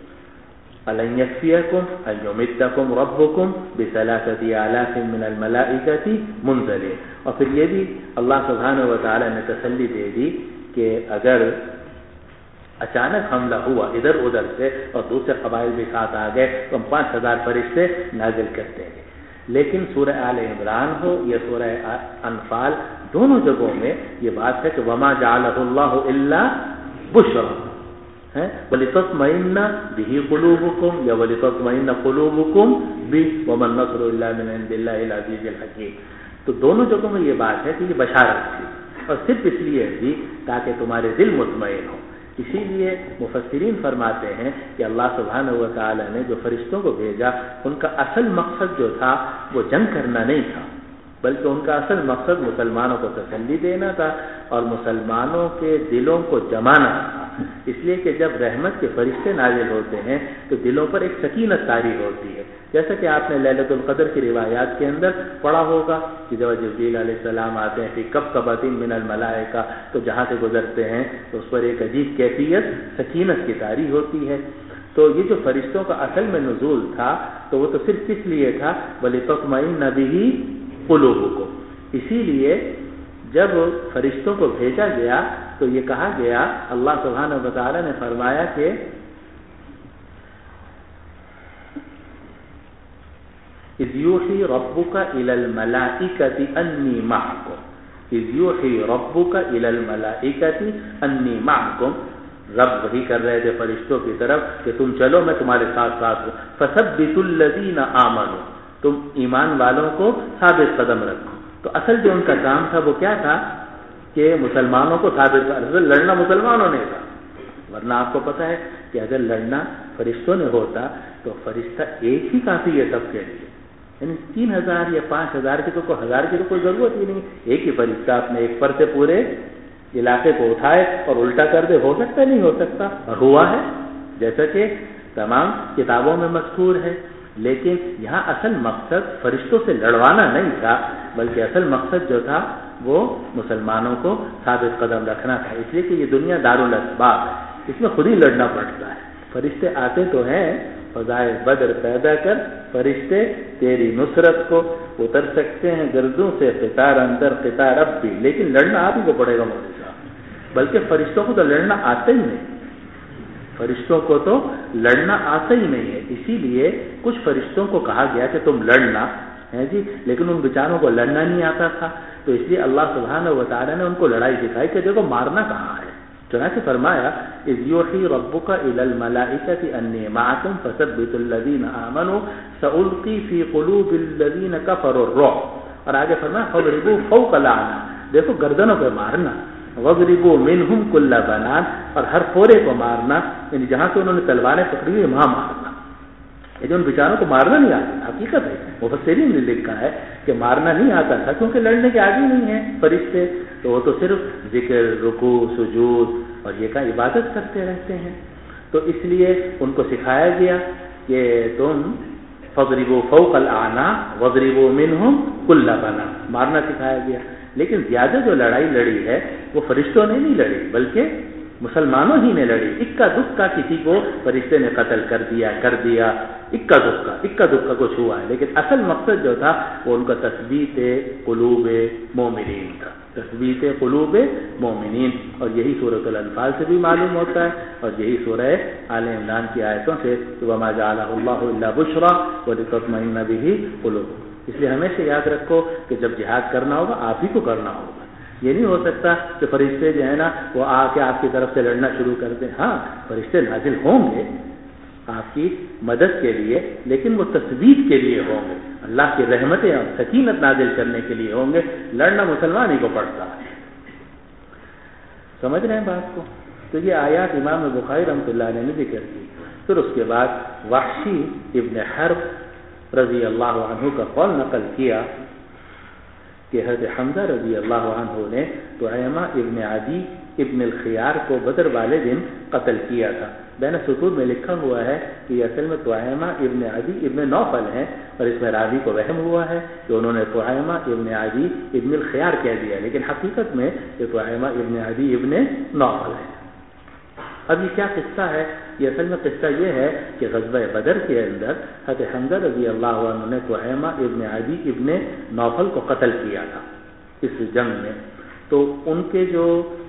أَلَنْ يَكْفِيَكُمْ أَنْ يُمِدَّكُمْ رَبُّكُمْ بِثَلَاثَةِ آلَافٍ مِّنَ الْمَلَائِكَةِ مُنْزَلِينَ. اور پھر یہ بھی اللہ سبحانہ و تعالی نے تسلی دے دی کہ اگر اچانک حملہ ہوا ادھر ادھر سے اور دوسرے قبائل بھی ساتھ آ گئے تو ہم 5000 فرشتے نازل کر دیں گے. لیکن سورہ آل عمران ہو یا سورہ انفال، دونوں جگہوں میں یہ بات ہے کہ وما جعلہ اللہ الا بشرا وَلِتَطْمَئِنَّ بِهِ قُلُوبُكُمْ یا وَلِتَطْمَئِنَّ قُلُوبُكُمْ بِهِ وَمَا النَّصْرُ إِلَّا مِنْ عِنْدِ اللَّهِ الْعَزِيزِ الْحَكِيمِ. تو دونوں جگہوں میں یہ بات ہے کہ یہ بشارت تھی، اور صرف اس لیے بھی تاکہ تمہارے دل مطمئن ہو. اسی لیے مفسرین فرماتے ہیں کہ اللہ سبحانہ و تعالی نے جو فرشتوں کو بھیجا ان کا اصل مقصد جو تھا وہ جنگ کرنا نہیں تھا، بلکہ ان کا اصل مقصد مسلمانوں کو تسلی دینا تھا اور مسلمانوں کے دلوں کو جمانا تھا، اس لیے کہ جب رحمت کے فرشتے نازل ہوتے ہیں تو دلوں پر ایک سکینت طاری ہوتی ہے، جیسا کہ آپ نے لیلۃ القدر کی روایات کے اندر پڑھا ہوگا کہ جب جبریل علیہ السلام آتے ہیں فی کفکبۃ من الملائکہ تو جہاں سے گزرتے ہیں تو اس پر ایک عجیب کیفیت سکینت کی طاری ہوتی ہے۔ تو یہ جو فرشتوں کا اصل میں نزول تھا تو وہ تو صرف کس لیے تھا، وَلِتَطْمَئِنَّ بِهِ قُلُوبُكُمْ، اسی لیے جب فرشتوں کو بھیجا گیا تو یہ کہا گیا، اللہ سبحانہ و تعالی نے فرمایا کہ اِذْ يُوحِي رَبُّكَ إِلَى الْمَلَائِكَةِ أَنِّي مَعَكُمْ، اِذْ يُوحِي رَبُّكَ إِلَى الْمَلَائِكَةِ أَنِّي مَعَكُمْ، رب وحی کر رہے تھے فرشتوں کی طرف کہ تم چلو میں تمہارے ساتھ ساتھ ہوں، فَثَبِّتُوا الَّذِينَ آمَنُوا، تم ایمان والوں کو ثابت قدم رکھو۔ تو اصل جو ان کا کام تھا وہ کیا تھا کہ مسلمانوں کو ثابت قدم، لڑنا مسلمانوں نے تھا، ورنہ آپ کو پتہ ہے کہ اگر لڑنا فرشتوں نے ہوتا تو فرشتہ ایک ہی کافی ہے سب کے لیے، یعنی 3000 یا 5000 کی تو کوئی 1000 کی تو کوئی ضرورت ہی نہیں، ایک ہی فرشتہ اپنے ایک پر سے پورے علاقے کو اٹھائے اور الٹا کر دے، ہو سکتا نہیں ہو سکتا، اور ہوا ہے جیسا کہ تمام کتابوں میں مذکور ہے۔ لیکن یہاں اصل مقصد فرشتوں سے لڑوانا نہیں تھا، بلکہ اصل مقصد جو تھا وہ مسلمانوں کو ثابت قدم رکھنا تھا، اس لیے کہ یہ دنیا دارالاسباب ہے، اس میں خود ہی لڑنا پڑتا ہے۔ فرشتے آتے تو ہیں، فضائے بدر پیدا کر فرشتے تیری نصرت کو، اتر سکتے ہیں گردوں سے قطار اندر قطار اب بھی، لیکن لڑنا آپ ہی کو پڑے گا مولوی صاحب، بلکہ فرشتوں کو تو لڑنا آتا ہی نہیں، فرشتوں کو تو لڑنا آتا ہی نہیں ہے، اسی لیے کچھ فرشتوں کو کہا گیا کہ تم لڑنا ہے جی، لیکن ان بیچاروں کو لڑنا نہیں آتا تھا، تو اس لیے اللہ سبحانہ و تعالی نے ان کو لڑائی سکھائی کہ دیکھو مارنا کہاں ہے۔ چنانچہ فرمایا اذ یوحی ربک الی الملائکۃ انی معکم فثبتوا الذین آمنوا سألقی فی قلوب الذین کفروا الرعب، اور آگے فرمایا فاضربوا فوق الاعناق، دیکھو گردنوں پہ مارنا، وَضْرِبُوا مِنْهُمْ كُلَّ بَنَانٍ، اور ہر پھورے کو مارنا، یعنی جہاں سے انہوں نے تلواریں پکڑی ہوئی وہاں مارنا۔ یہ جو ان بیچاروں کو مارنا نہیں آتا، حقیقت ہے، مفسرین نے لکھا ہے کہ مارنا نہیں آتا تھا کیونکہ لڑنے کے عادی نہیں ہیں فرشتے، تو وہ تو صرف ذکر، رکوع، سجود اور یہ کا عبادت کرتے رہتے ہیں، تو اس لیے ان کو سکھایا گیا کہ تم فَضْرِبُوا فَوْقَ الْأَعْنَاقِ وَضْرِبُوا مِنْهُمْ كُلَّ بَنَانٍ، مارنا سکھایا گیا۔ لیکن زیادہ جو لڑائی لڑی ہے وہ فرشتوں نے نہیں لڑی بلکہ مسلمانوں ہی نے لڑی، اکا دکا کسی کو فرشتے نے قتل کر دیا اکا دکا کچھ ہوا ہے، لیکن اصل مقصد جو تھا وہ ان کا تثبیت قلوب مومنین تھا، تثبیت قلوب مومنین، اور یہی سورۃ الانفال سے بھی معلوم ہوتا ہے اور یہی سورہ آل عمران کی آیتوں سے وما جعلہ اللہ الا بشریٰ ولتطمئن بہ قلوبکم۔ اس لیے ہمیشہ یاد رکھو کہ جب جہاد کرنا ہوگا آپ ہی کو کرنا ہوگا، یہ نہیں ہو سکتا کہ فرشتے جو ہے نا وہ آ کے آپ کی طرف سے لڑنا شروع کر دیں، ہاں فرشتے نازل ہوں گے آپ کی مدد کے لیے، لیکن وہ تثبیت کے لیے ہوں گے، اللہ کی رحمتیں اور سکینت نازل کرنے کے لیے ہوں گے، لڑنا مسلمان ہی کو پڑتا ہے۔ سمجھ رہے ہیں بات کو؟ تو یہ آیات امام بخاری رحمۃ اللہ علیہ نے ذکر کی۔ پھر اس کے بعد وحشی ابن حرب رضی اللہ عنہ کا قول نقل کیا کہ حضرت حمزہ رضی اللہ عنہ نے طعیمہ ابن عدی ابن الخیار کو بدر والے دن قتل کیا تھا۔ بین سطور میں لکھا ہوا ہے کہ یہ اصل میں طعیمہ ابن عدی ابن نوفل ہیں، اور اس میں راوی کو وہم ہوا ہے کہ انہوں نے طعیمہ ابن عدی ابن الخیار کہہ دیا، لیکن حقیقت میں یہ طعیمہ ابن عدی ابن نوفل ہے۔ اب یہ کیا قصہ ہے؟ یہ اصل میں قصہ یہ ہے کہ غزوہ بدر کے اندر حضرت حمزہ رضی اللہ عنہ نے طعیمہ ابن عدی ابن نوفل کو قتل کیا تھا اس جنگ میں، تو ان کے جو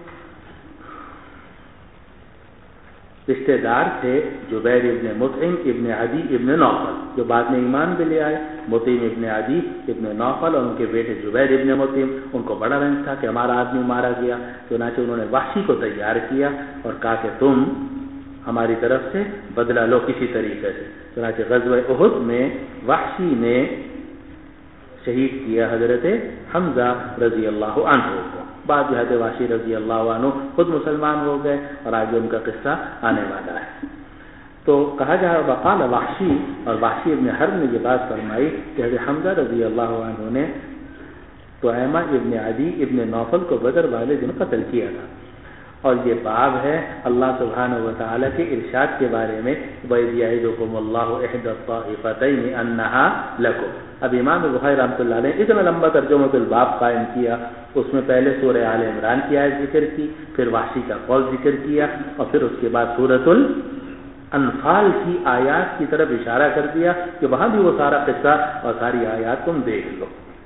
رشتے دار تھے جبیر ابن مطعم ابن عدی ابن نوفل، جو بعد میں ایمان بھی لے آئے، مطعم ابن عدی ابن نوفل اور ان کے بیٹے جبیر ابن مطعم، ان کو بڑا رنج تھا کہ ہمارا آدمی مارا گیا، چنانچہ انہوں نے وحشی کو تیار کیا اور کہا کہ تم ہماری طرف سے بدلہ لو کسی طریقے سے۔ چنانچہ غزوہ احد میں وحشی نے شہید کیا حضرت حمزہ رضی اللہ عنہ کو، بعد میں حضرت وحشی رضی اللہ عنہ خود مسلمان ہو گئے اور آگے ان کا قصہ آنے والا ہے۔ تو کہا جا وقال وحشی، اور وحشی ابن حرب نے یہ بات فرمائی کہ حضرت حمزہ رضی اللہ عنہ نے طعیمہ ابن عدی ابن نوفل کو بدر والے دن قتل کیا تھا. اور یہ باب ہے اللہ سبحانہ و تعالیٰ کے ارشاد کے بارے میں وَإِذْ يَعِدُكُمُ اللَّهُ إِحْدَى الطَّائِفَتَيْنِ أَنَّهَا لَكُمْ. اب امام بخاری رحمۃ اللہ علیہ نے اتنا لمبا ترجمۃ الباب قائم کیا. اس میں پہلے سورہ آل عمران کی آیت ذکر کی، پھر وحشی کا قول ذکر کیا، اور پھر اس کے بعد سورۃ الانفال کی آیات کی طرف اشارہ کر دیا کہ وہاں بھی وہ سارا قصہ اور ساری آیات تم دیکھ لو.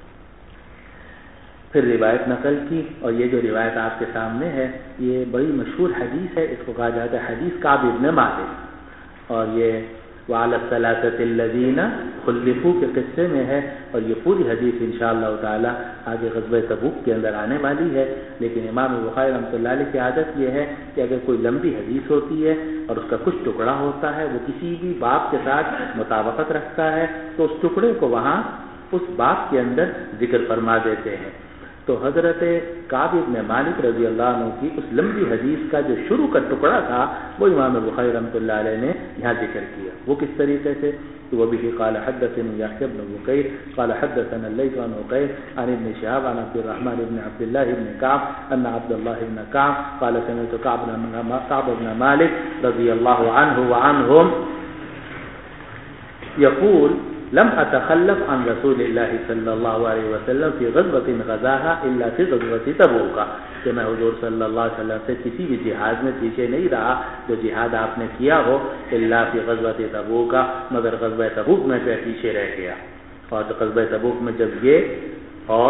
پھر روایت نقل کی، اور یہ جو روایت آپ کے سامنے ہے یہ بڑی مشہور حدیث ہے. اس کو کہا جاتا ہے حدیث کعب ابن مالک، اور یہ وعلی الثلاثة الذین خلفوا کے قصے میں ہے. اور یہ پوری حدیث انشاءاللہ تعالی آگے غزوہ تبوک کے اندر آنے والی ہے. لیکن امام بخاری رحمۃ اللہ علیہ کی عادت یہ ہے کہ اگر کوئی لمبی حدیث ہوتی ہے اور اس کا کچھ ٹکڑا ہوتا ہے وہ کسی بھی باب کے ساتھ مطابقت رکھتا ہے تو اس ٹکڑے کو وہاں اس باب کے اندر ذکر فرما دیتے ہیں. تو حضرت کعب بن مالک رضی اللہ عنہ کی اس لمبی حدیث کا جو شروع کا ٹکڑا تھا وہ امام بخاری رحمۃ اللہ علیہ نے یہاں ذکر کیا. وہ کس طریقے سے؟ وہ بھی قال حدثني يحيى بن بكير قال حدثنا الليث عن عقيل عن ابن شهاب عن عبد الرحمن بن عبد الله بن كعب ان عبد الله بن كعب قال سمعت كعب بن مالك رضي الله عنه وعنهم يقول لم اتخلف عن رسول اللہ صلی اللہ علیہ وسلم فی غزوۃ غزاها الا فی غزوۃ تبوک، کہ میں حضور صلی اللہ علیہ وسلم سے کسی بھی جہاد میں پیچھے نہیں رہا جو جہاد آپ نے کیا ہو، الا فی غزوۃ تبوک، مگر غزوہ تبوک میں پیچھے رہ گیا. اور غزوہ تبوک میں جب یہ اور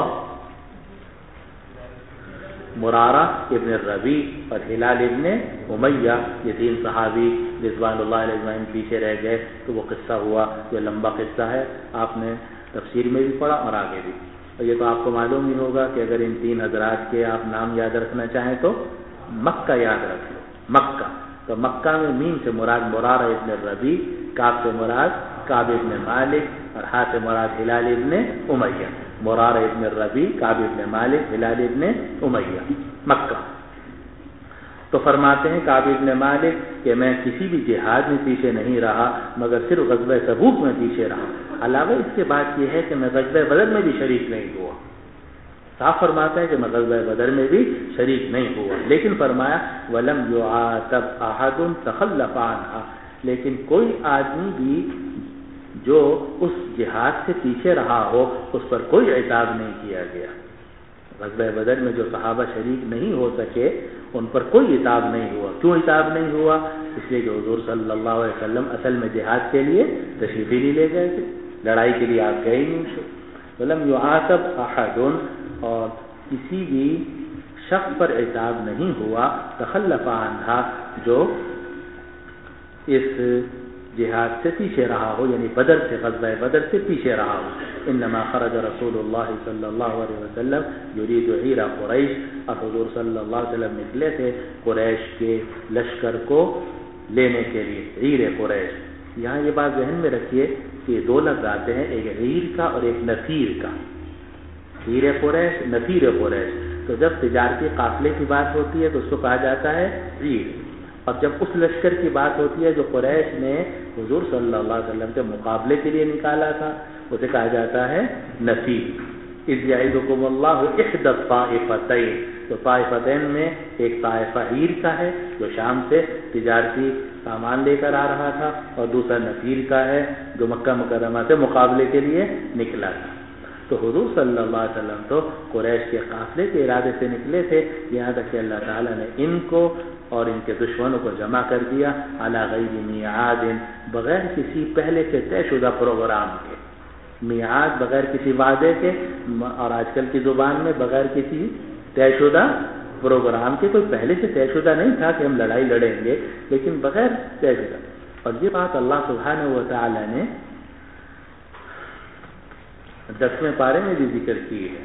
مرارہ ابن الربیع اور ہلال ابن امیہ یہ تین صحابی رضوان اللہ علیہ اجمعین پیچھے رہ گئے تو وہ قصہ ہوا. یہ لمبا قصہ ہے، آپ نے تفسیر میں بھی پڑھا اور آگے بھی. اور یہ تو آپ کو معلوم ہی ہوگا کہ اگر ان تین حضرات کے آپ نام یاد رکھنا چاہیں تو مکہ یاد رکھ لو. مکہ تو مکہ میں میم سے مراد مرارہ ابن الربیع، کعب سے مراد کعب ابن مالک، اور ہا سے مراد ہلال ابن امیہ. مرارہ ابن الربیع، کعب ابن مالک، ہلال ابن امیہ، مکہ. تو فرماتے ہیں کعب ابن مالک کہ میں کسی بھی جہاد میں پیچھے نہیں رہا مگر صرف غزوہ تبوک میں پیچھے رہا. علاوہ اس کے بعد یہ ہے کہ میں غزوہ بدر میں بھی شریک نہیں ہوا. صاف فرماتا ہے کہ میں غزوہ بدر میں بھی شریک نہیں ہوا. لیکن فرمایا وَلَمْ يُعَاتَبْ أَحَدٌ تَخَلَّفَ عَنْهَا، لیکن کوئی آدمی بھی جو اس جہاد سے پیچھے رہا ہو اس پر کوئی عتاب نہیں کیا گیا. غزوہ بدر میں جو صحابہ شریک نہیں ہو سکے ان پر کوئی عتاب نہیں ہوا. کیوں عتاب نہیں ہوا؟ اس لیے کہ حضور صلی اللہ علیہ وسلم اصل میں جہاد کے لیے تشریف ہی نہیں لے گئے تھے، لڑائی کے لیے آپ گئے ہی نہیں تھے. وَلَمْ يُعَاتَبْ أَحَدٌ، اور کسی بھی شخص پر عتاب نہیں ہوا تخلف عنہا جو اس جہاد سے پیچھے رہا ہو، یعنی بدر سے، غزوہ بدر سے پیچھے رہا ہو. انما خرج رسول اللہ صلی اللہ علیہ وسلم یرید عیر قریش، اور حضور صلی اللہ علیہ وسلم نکلے تھے قریش کے لشکر کو لینے کے لیے. عیر قریش، یہاں یہ بات ذہن میں رکھیے کہ دو لفظ آتے ہیں، ایک عیر کا اور ایک نفیر کا. عیر قریش، نفیر قریش. تو جب تجارتی قافلے کی بات ہوتی ہے تو اس کو کہا جاتا ہے عیر، اور جب اس لشکر کی بات ہوتی ہے جو قریش نے حضور صلی اللہ علیہ وسلم کے مقابلے کے لیے نکالا تھا اسے کہا جاتا ہے نفیر. اذ یعدکم اللہ احدی الطائفتین، تو طائفتین میں ایک طائفہ عیر کا ہے جو شام سے تجارتی سامان لے کر آ رہا تھا، اور دوسرا نفیر کا ہے جو مکہ مکرمہ سے مقابلے کے لیے نکلا تھا. تو حضور صلی اللہ علیہ وسلم تو قریش کے قافلے کے ارادے سے نکلے تھے، یہاں تک کہ اللہ تعالیٰ نے ان کو اور ان کے دشمنوں کو جمع کر دیا علی غیر میعاد، بغیر کسی پہلے سے طے شدہ پروگرام کے. میعاد بغیر کسی وعدے کے، اور آج کل کی زبان میں بغیر کسی طے شدہ پروگرام کے. کوئی پہلے سے طے شدہ نہیں تھا کہ ہم لڑائی لڑیں گے، لیکن بغیر طے شدہ. اور یہ بات اللہ سبحانہ و تعالی نے 10ویں پارے میں بھی ذکر کی ہے.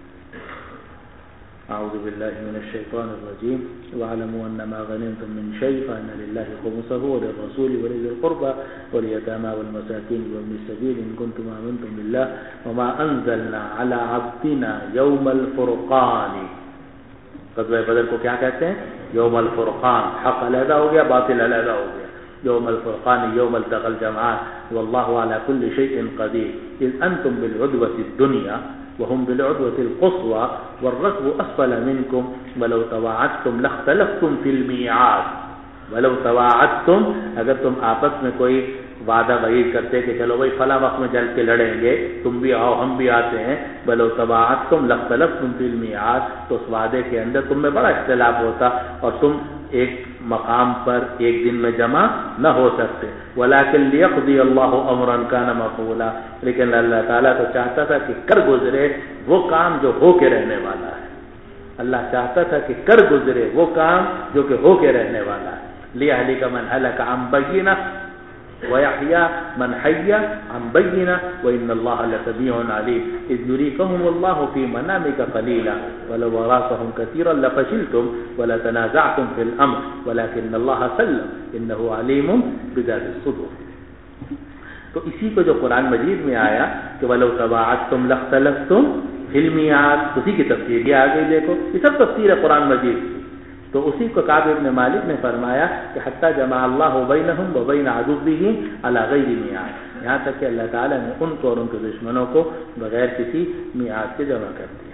اعوذ باللہ من الشیطان الرجیم واعلموا انما غنمتم من شیء فان للہ خمسہ وللرسول ولذی القربى والیتامى والمساکین وابن السبیل ان کنتم آمنتم باللہ وما انزلنا على عبدنا یوم الفرقان. غزوہ بدر کو کیا کہتے ہیں؟ یوم الفرقان. حق علیحدہ ہو گیا، باطل علیحدہ ہو گیا. یوم الفرقان یوم التقى الجمعان واللہ علی کل شیء قدیر اذ انتم بالعدوۃ الدنیا وهم بالعدوة القصوى والركب أسفل منكم ولو تواعدتم لاختلفتم في الميعاد. ولو تواعدتم، اگر تم آپس میں کوئی وعدہ وعید کرتے کہ چلو بھائی فلاں وقت میں جل کے لڑیں گے، تم بھی آؤ ہم بھی آتے ہیں، ولو تواعدتم لاختلفتم في الميعاد، تو اس وعدے کے اندر تم میں بڑا اختلاف ہوتا اور تم ایک مقام پر ایک دن میں جمع نہ ہو سکتے. ولیکن لیقضی اللہ امرا کان مفعولا، لیکن اللہ تعالیٰ تو چاہتا تھا کہ کر گزرے وہ کام جو ہو کے رہنے والا ہے. اللہ چاہتا تھا کہ کر گزرے وہ کام جو کہ ہو کے رہنے والا ہے. لیہلک من ہلک عن بینہ ویحیی من حی عن بینہ وان اللہ لسمیع علیم. اذ یریکہم اللہ فی منامک قلیلا ولو اراکہم کثیرا لفشلتم ولتنازعتم فی الامر ولکن اللہ سلم انہ علیم بذات الصدور. تو اسی کو جو قرآن مجید میں آیا کہ ولو تواعدتم لاختلفتم فی المیعاد، اسی کی تفسیر یہ آگے دیکھو، یہ سب تفسیر ہے قرآن مجید کی. تو اسی کو کعب ابن مالک نے فرمایا کہ حتی جمع اللہ بینہم وبین عدوہم علی غیر میعاد، یہاں تک کہ اللہ تعالیٰ نے ان کو اور ان کے دشمنوں کو بغیر کسی میعاد کے جمع کر دیا.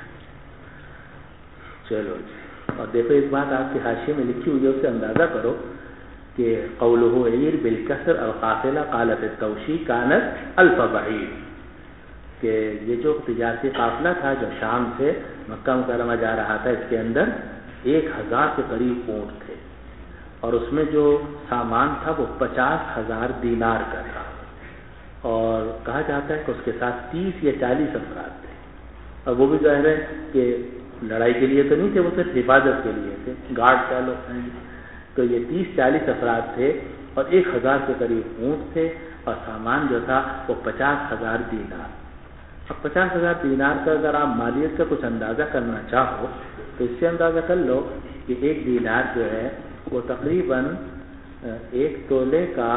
چلو جی، اور دیکھو ایک بات آپ کے حاشیے میں لکھی ہوئی ہے، اس سے اندازہ کرو کہ قولہ عیر بالکسر القافلہ قالت التوشی کانت الف بعیر، کہ یہ جو تجارتی قافلہ تھا جو شام سے مکہ مکرمہ جا رہا تھا، اس کے اندر 1000 کے قریب اونٹ تھے اور اس میں جو سامان تھا وہ 50,000 دینار کا تھا، اور کہا جاتا ہے کہ اس کے ساتھ 30 یا 40 افراد تھے، اور وہ بھی ظاہر ہے کہ لڑائی کے لیے تو نہیں تھے، وہ صرف حفاظت کے لیے تھے، گارڈ کہہ لو. تو یہ 30-40 افراد تھے اور 1000 کے قریب اونٹ تھے اور سامان جو تھا وہ 50,000 دینار. اب 50,000 دینار کا اگر آپ مالیت کا کچھ اندازہ کرنا چاہو تو اس سے اندازہ کر لو کہ ایک دینار جو ہے وہ تقریباً 1 تولے کا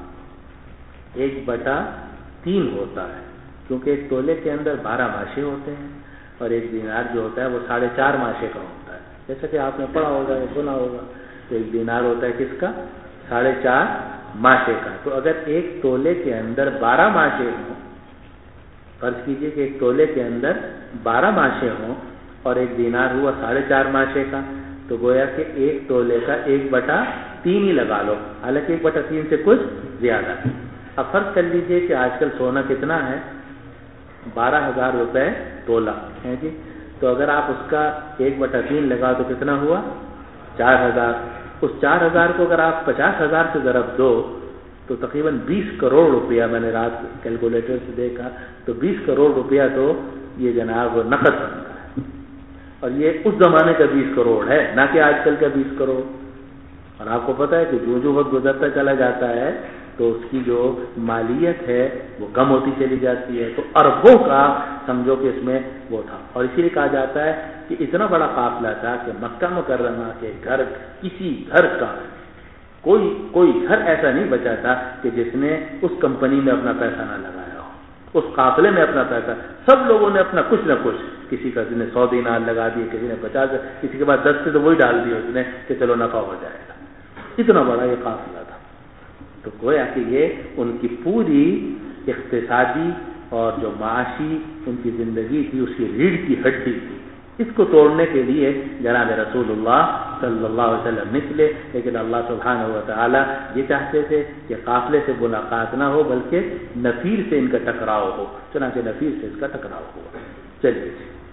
1/3 ہوتا ہے، کیونکہ 1 تولے کے اندر 12 ماشے ہوتے ہیں اور ایک دینار جو ہوتا ہے وہ 4.5 ماشے کا ہوتا ہے. جیسا کہ آپ نے پڑھا ہوگا یا سنا ہوگا، تو ایک دینار ہوتا ہے کس کا؟ 4.5 ماشے کا. تو اگر 1 تولے کے اندر 12 ماشے ہوں، فرض کیجئے کہ 1 تولے کے اندر 12 ماشے ہوں اور ایک دینار ہوا 4.5 ماشے کا، تو گویا کہ 1 تولے کا 1/3 ہی لگا لو، حالانکہ 1/3 سے کچھ زیادہ. اب فرض کر لیجئے کہ آج کل سونا کتنا ہے؟ 12,000 روپے تولہ ہے جی. تو اگر آپ اس کا 1/3 لگاؤ تو کتنا ہوا؟ 4,000. اس 4,000 کو اگر آپ 50,000 سے ضرب دو تو تقریباً 20 کروڑ روپیہ، میں نے رات کیلکولیٹر سے دیکھا تو 20 کروڑ روپیہ تو یہ جناب نقد بنتا ہے، اور یہ اس زمانے کا 20 کروڑ ہے، نہ کہ آج کل کا 20 کروڑ. اور آپ کو پتہ ہے کہ جو وقت گزرتا چلا جاتا ہے تو اس کی جو مالیت ہے وہ کم ہوتی چلی جاتی ہے. تو اربوں کا سمجھو کہ اس میں وہ تھا، اور اسی لیے کہا جاتا ہے کہ اتنا بڑا قافلہ تھا کہ مکہ مکرمہ کے گھر، کسی گھر کا کوئی گھر ایسا نہیں بچا تھا کہ جس نے اس کمپنی میں اپنا پیسہ نہ لگایا ہو، اس قافلے میں اپنا پیسہ. سب لوگوں نے اپنا کچھ نہ کچھ، کسی کا نے 100 دینار لگا دیے، کسی نے 50، کسی کے بعد 10 سے تو وہی ڈال دیے اس نے کہ چلو نفع ہو جائے گا. اتنا بڑا یہ قافلہ تھا. تو گویا کہ یہ ان کی پوری اقتصادی اور جو معاشی ان کی زندگی تھی اس کی ریڑھ کی ہڈی تھی. اس کو توڑنے کے لیے جناب رسول اللہ صلی اللہ علیہ وسلم نکلے، لیکن اللہ سبحانہ و تعالی یہ چاہتے تھے کہ قافلے سے ملاقات نہ ہو بلکہ نفیر سے ان کا ٹکراؤ ہو، چنانچہ نفیر سے اس کا ٹکراؤ ہوا. چلیے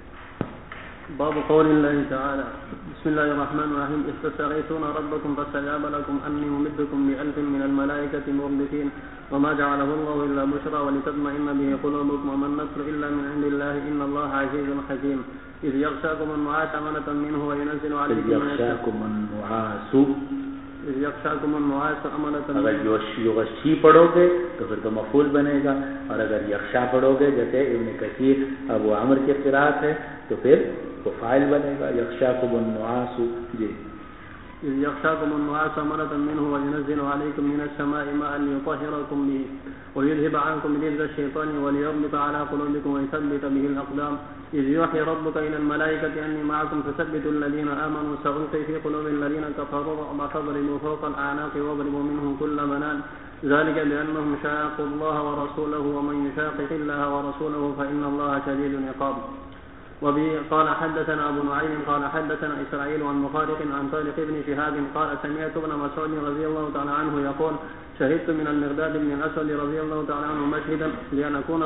باب قول الله تعالى بسم الله الرحمن الرحيم استغيثون ربكم فاستجاب لكم أني ممدكم ب1000 من الملائكة مردفين وما جعله الله إلا بشرى ولتطمئن به قلوبكم وما النصر إلا من عند الله إن الله عزيز حكيم إذ يغشاكم النعاس أمنة منه وينزل عليكم اگر یغشی پڑھو گے تو پھر تو مفعول بنے گا، اور اگر یغشا پڑھو گے جیسے ابن کثیر ابو عامر کی قراءت ہے تو پھر وہ فاعل بنے گا. یغشاکم النعاس، جی. إذ يغشاكم النعاس أمنة منه وينزل عليكم من السماء ماء ليطهركم به ويذهب عنكم رجز الشيطان وليربط على قلوبكم ويثبت به الأقدام إذ يوحي ربك إلى الملائكة أني معكم فثبتوا الذين آمنوا سألقي في قلوب الذين كفروا الرعب فاضربوا فوق الأعناق واضربوا منهم كل بنان ذلك بأنهم شاقوا الله ورسوله ومن يشاقق الله ورسوله فإن الله شديد العقاب. وبه قال حدثنا أبو نعيم قال حدثنا إسرائيل عن مخارق عن طارق بن شهاب قال سمعت ابن مسعود رضي الله تعالى عنه يقول شهدت من المقداد بن الأسود رضي الله تعالى عنه مشهدا لأن أكون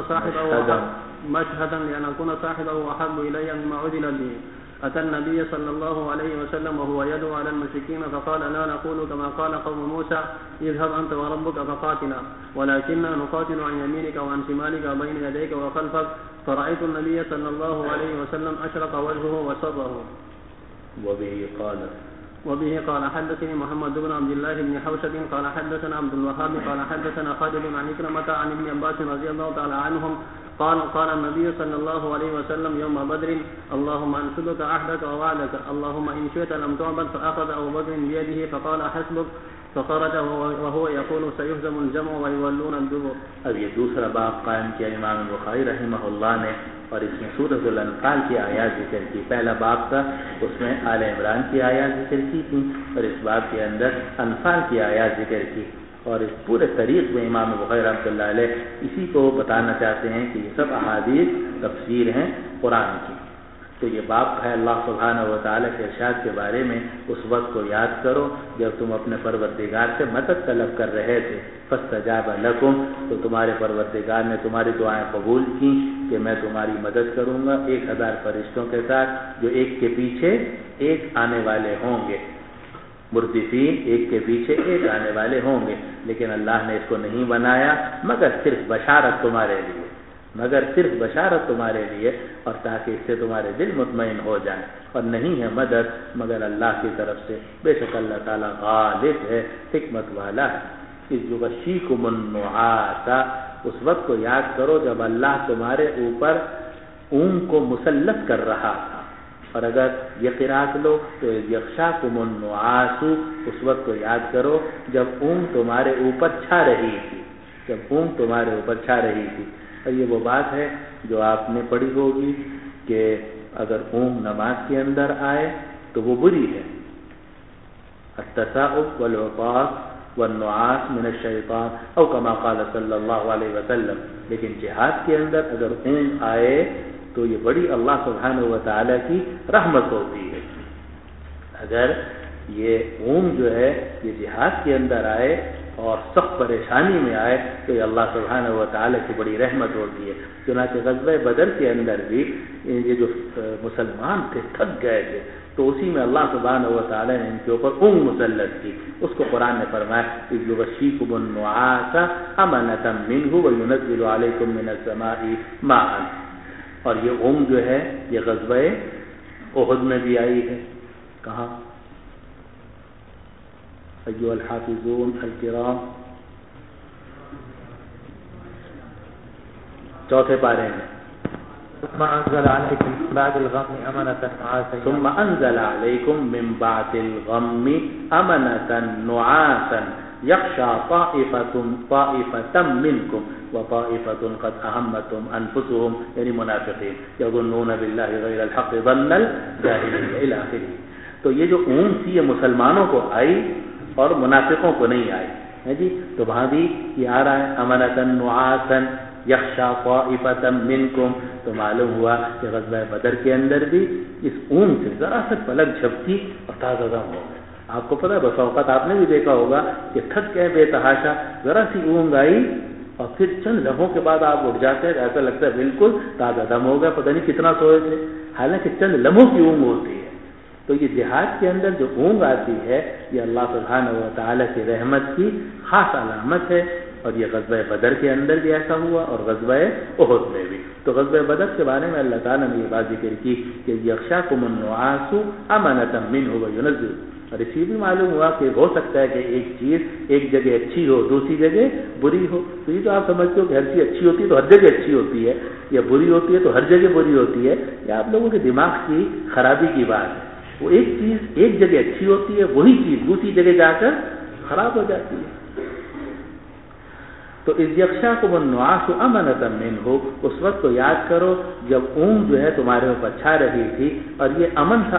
صاحبه أحب إلي مما عدل به. أتى النبي صلى الله عليه وسلم وهو يدعو على المشركين فقال لا نقول كما قال قوم موسى اذهب أنت وربك فقاتلا ولكننا نقاتل عن يمينك وعن شمالك وبين يديك وخلفك. فرأيت النبي صلى الله عليه وسلم أشرق وجهه وسره. وبه قال حدثني محمد بن عبد الله بن حوشب قال حدثنا عبد الوهاب قال حدثنا خالد عن عكرمة عن ابن عباس رضي الله تعالى عنهم قال النبي صلى الله عليه وسلم يوم بدر اللهم انشدك عهدك ووعدك اللهم إن شئت لم تعبد. فأخذ أبو بكر بيده فقال حسبك فخرج وهو يقول سيهزم الجمع ويولون الدبر. اب یہ دوسرا باب قائم کیا امام بخاری رحمہ اللہ نے اور اس میں سورۃ الانفال کی آیات ذکر کی. پہلا باب تھا اس میں آل عمران کی آیات ذکر کی تھی اور اس باب کے اندر انفال کی آیات ذکر کی. اور اس پورے طریق میں امام بخاری رحمۃ اللہ علیہ اسی کو بتانا چاہتے ہیں کہ یہ سب احادیث تفسیر ہیں قرآن کی. تو یہ باب ہے اللہ سبحانہ و تعالیٰ کے ارشاد کے بارے میں. اس وقت کو یاد کرو جب تم اپنے پروردگار سے مدد طلب کر رہے تھے. فاستجاب لکم تو تمہارے پروردگار نے تمہاری دعائیں قبول کی کہ میں تمہاری مدد کروں گا 1000 فرشتوں کے ساتھ جو ایک کے پیچھے ایک آنے والے ہوں گے. مردفین ایک کے پیچھے ایک آنے والے ہوں گے. لیکن اللہ نے اس کو نہیں بنایا مگر صرف بشارت تمہارے لیے اور تاکہ اس سے تمہارے دل مطمئن ہو جائیں. اور نہیں ہے مدد مگر اللہ کی طرف سے. بے شک اللہ تعالیٰ غالب ہے حکمت والا ہے. اس یغشیکم النعاس اس وقت کو یاد کرو جب اللہ تمہارے اوپر اونگ کو مسلط کر رہا تھا. اور اگر یہ قرات لو تو یغشاکم النعاس اس وقت کو یاد کرو جب اونگ تمہارے اوپر چھا رہی تھی. اور یہ وہ بات ہے جو آپ نے پڑھی ہوگی کہ اگر اونگ نماز کے اندر آئے تو وہ بری ہے. التثاؤب والعطاس والنعاس من الشیطان او کما قال صلی اللہ علیہ وسلم. لیکن جہاد کے اندر اگر اونگ آئے تو یہ بڑی اللہ سبحانہ و تعالیٰ کی رحمت ہوتی ہے. اگر یہ اونگ جو ہے یہ جہاد کے اندر آئے اور سخت پریشانی میں آئے تو یہ اللہ سبحانہ و تعالیٰ کی بڑی رحمت ہوتی ہے. چنانچہ غزوہ بدر کے اندر بھی یہ جو مسلمان تھے تھک گئے تھے تو اسی میں اللہ سبحانہ و تعالیٰ نے ان کے اوپر اونگ مسلط کی. اس کو قرآن نے فرمایا یغشیکم النعاس امنۃ منہ وینزل علیکم من السماء ماء. اور یہ اونگ جو ہے یہ غزوہ احد میں بھی آئی ہے. کہاں؟ ایھا الحافظون الکرام 4 پارے میں ثم انزل عليكم من بعد الغم امنة نعاسا ثم انزل عليكم من بعد الغم امنة نعاسا يخشى طائفة منكم وطائفة قد أهمتهم أنفسهم یعنی منافقین يظنون بالله غير الحق ظن الجاهلية إلى آخره. تو یہ جو اونگ تھی یہ مسلمانوں کو آئی اور منافقوں کو نہیں آئی ہے جی. تو وہاں بھی یہ آ رہا ہے امنة نعاسا يخشى طائفة منكم. تو معلوم ہوا کہ غزوہ بدر کے اندر بھی اس اونگ سے ذرا سا پلک جھپکی اور تازہ دم ہو گئے. آپ کو پتہ ہے بس اوقات آپ نے بھی دیکھا ہوگا کہ تھک گئے بے تحاشا ذرا سی اونگ آئی اور پھر چند لمحوں کے بعد آپ اٹھ جاتے ہیں ایسا لگتا ہے بالکل تازہ دم ہو گیا پتہ نہیں کتنا سوئے تھے. حالانکہ چند لمحوں کی اونگ ہوتی ہے. تو یہ جہاد کے اندر جو اونگ آتی ہے یہ اللہ سبحانہ و تعالیٰ کی رحمت کی خاص علامت ہے. اور یہ غزوہ بدر کے اندر بھی ایسا ہوا اور غزوہ احد میں بھی. تو غزوہ بدر کے بارے میں اللہ تعالیٰ نے یہ بات ذکر کی کہ یغشاکم النعاس امنۃ منہ وینزل. اور اسی بھی معلوم ہوا کہ ہو سکتا ہے کہ ایک چیز ایک جگہ اچھی ہو دوسری جگہ بری ہو. تو یہ تو آپ سمجھتے ہو کہ ہر چیز اچھی ہوتی ہے تو ہر جگہ اچھی ہوتی ہے یا بری ہوتی ہے تو ہر جگہ بری ہوتی ہے. یا آپ لوگوں کے دماغ کی خرابی کی بات ہے. وہ ایک چیز ایک جگہ اچھی ہوتی ہے وہی چیز دوسری جگہ جا کر خراب ہو جاتی ہے. تو اذ یغشاکم النعاس امنۃ منہ اس وقت کو یاد کرو جب اونگ جو ہے تمہارے اوپر چھا رہی تھی اور یہ امن تھا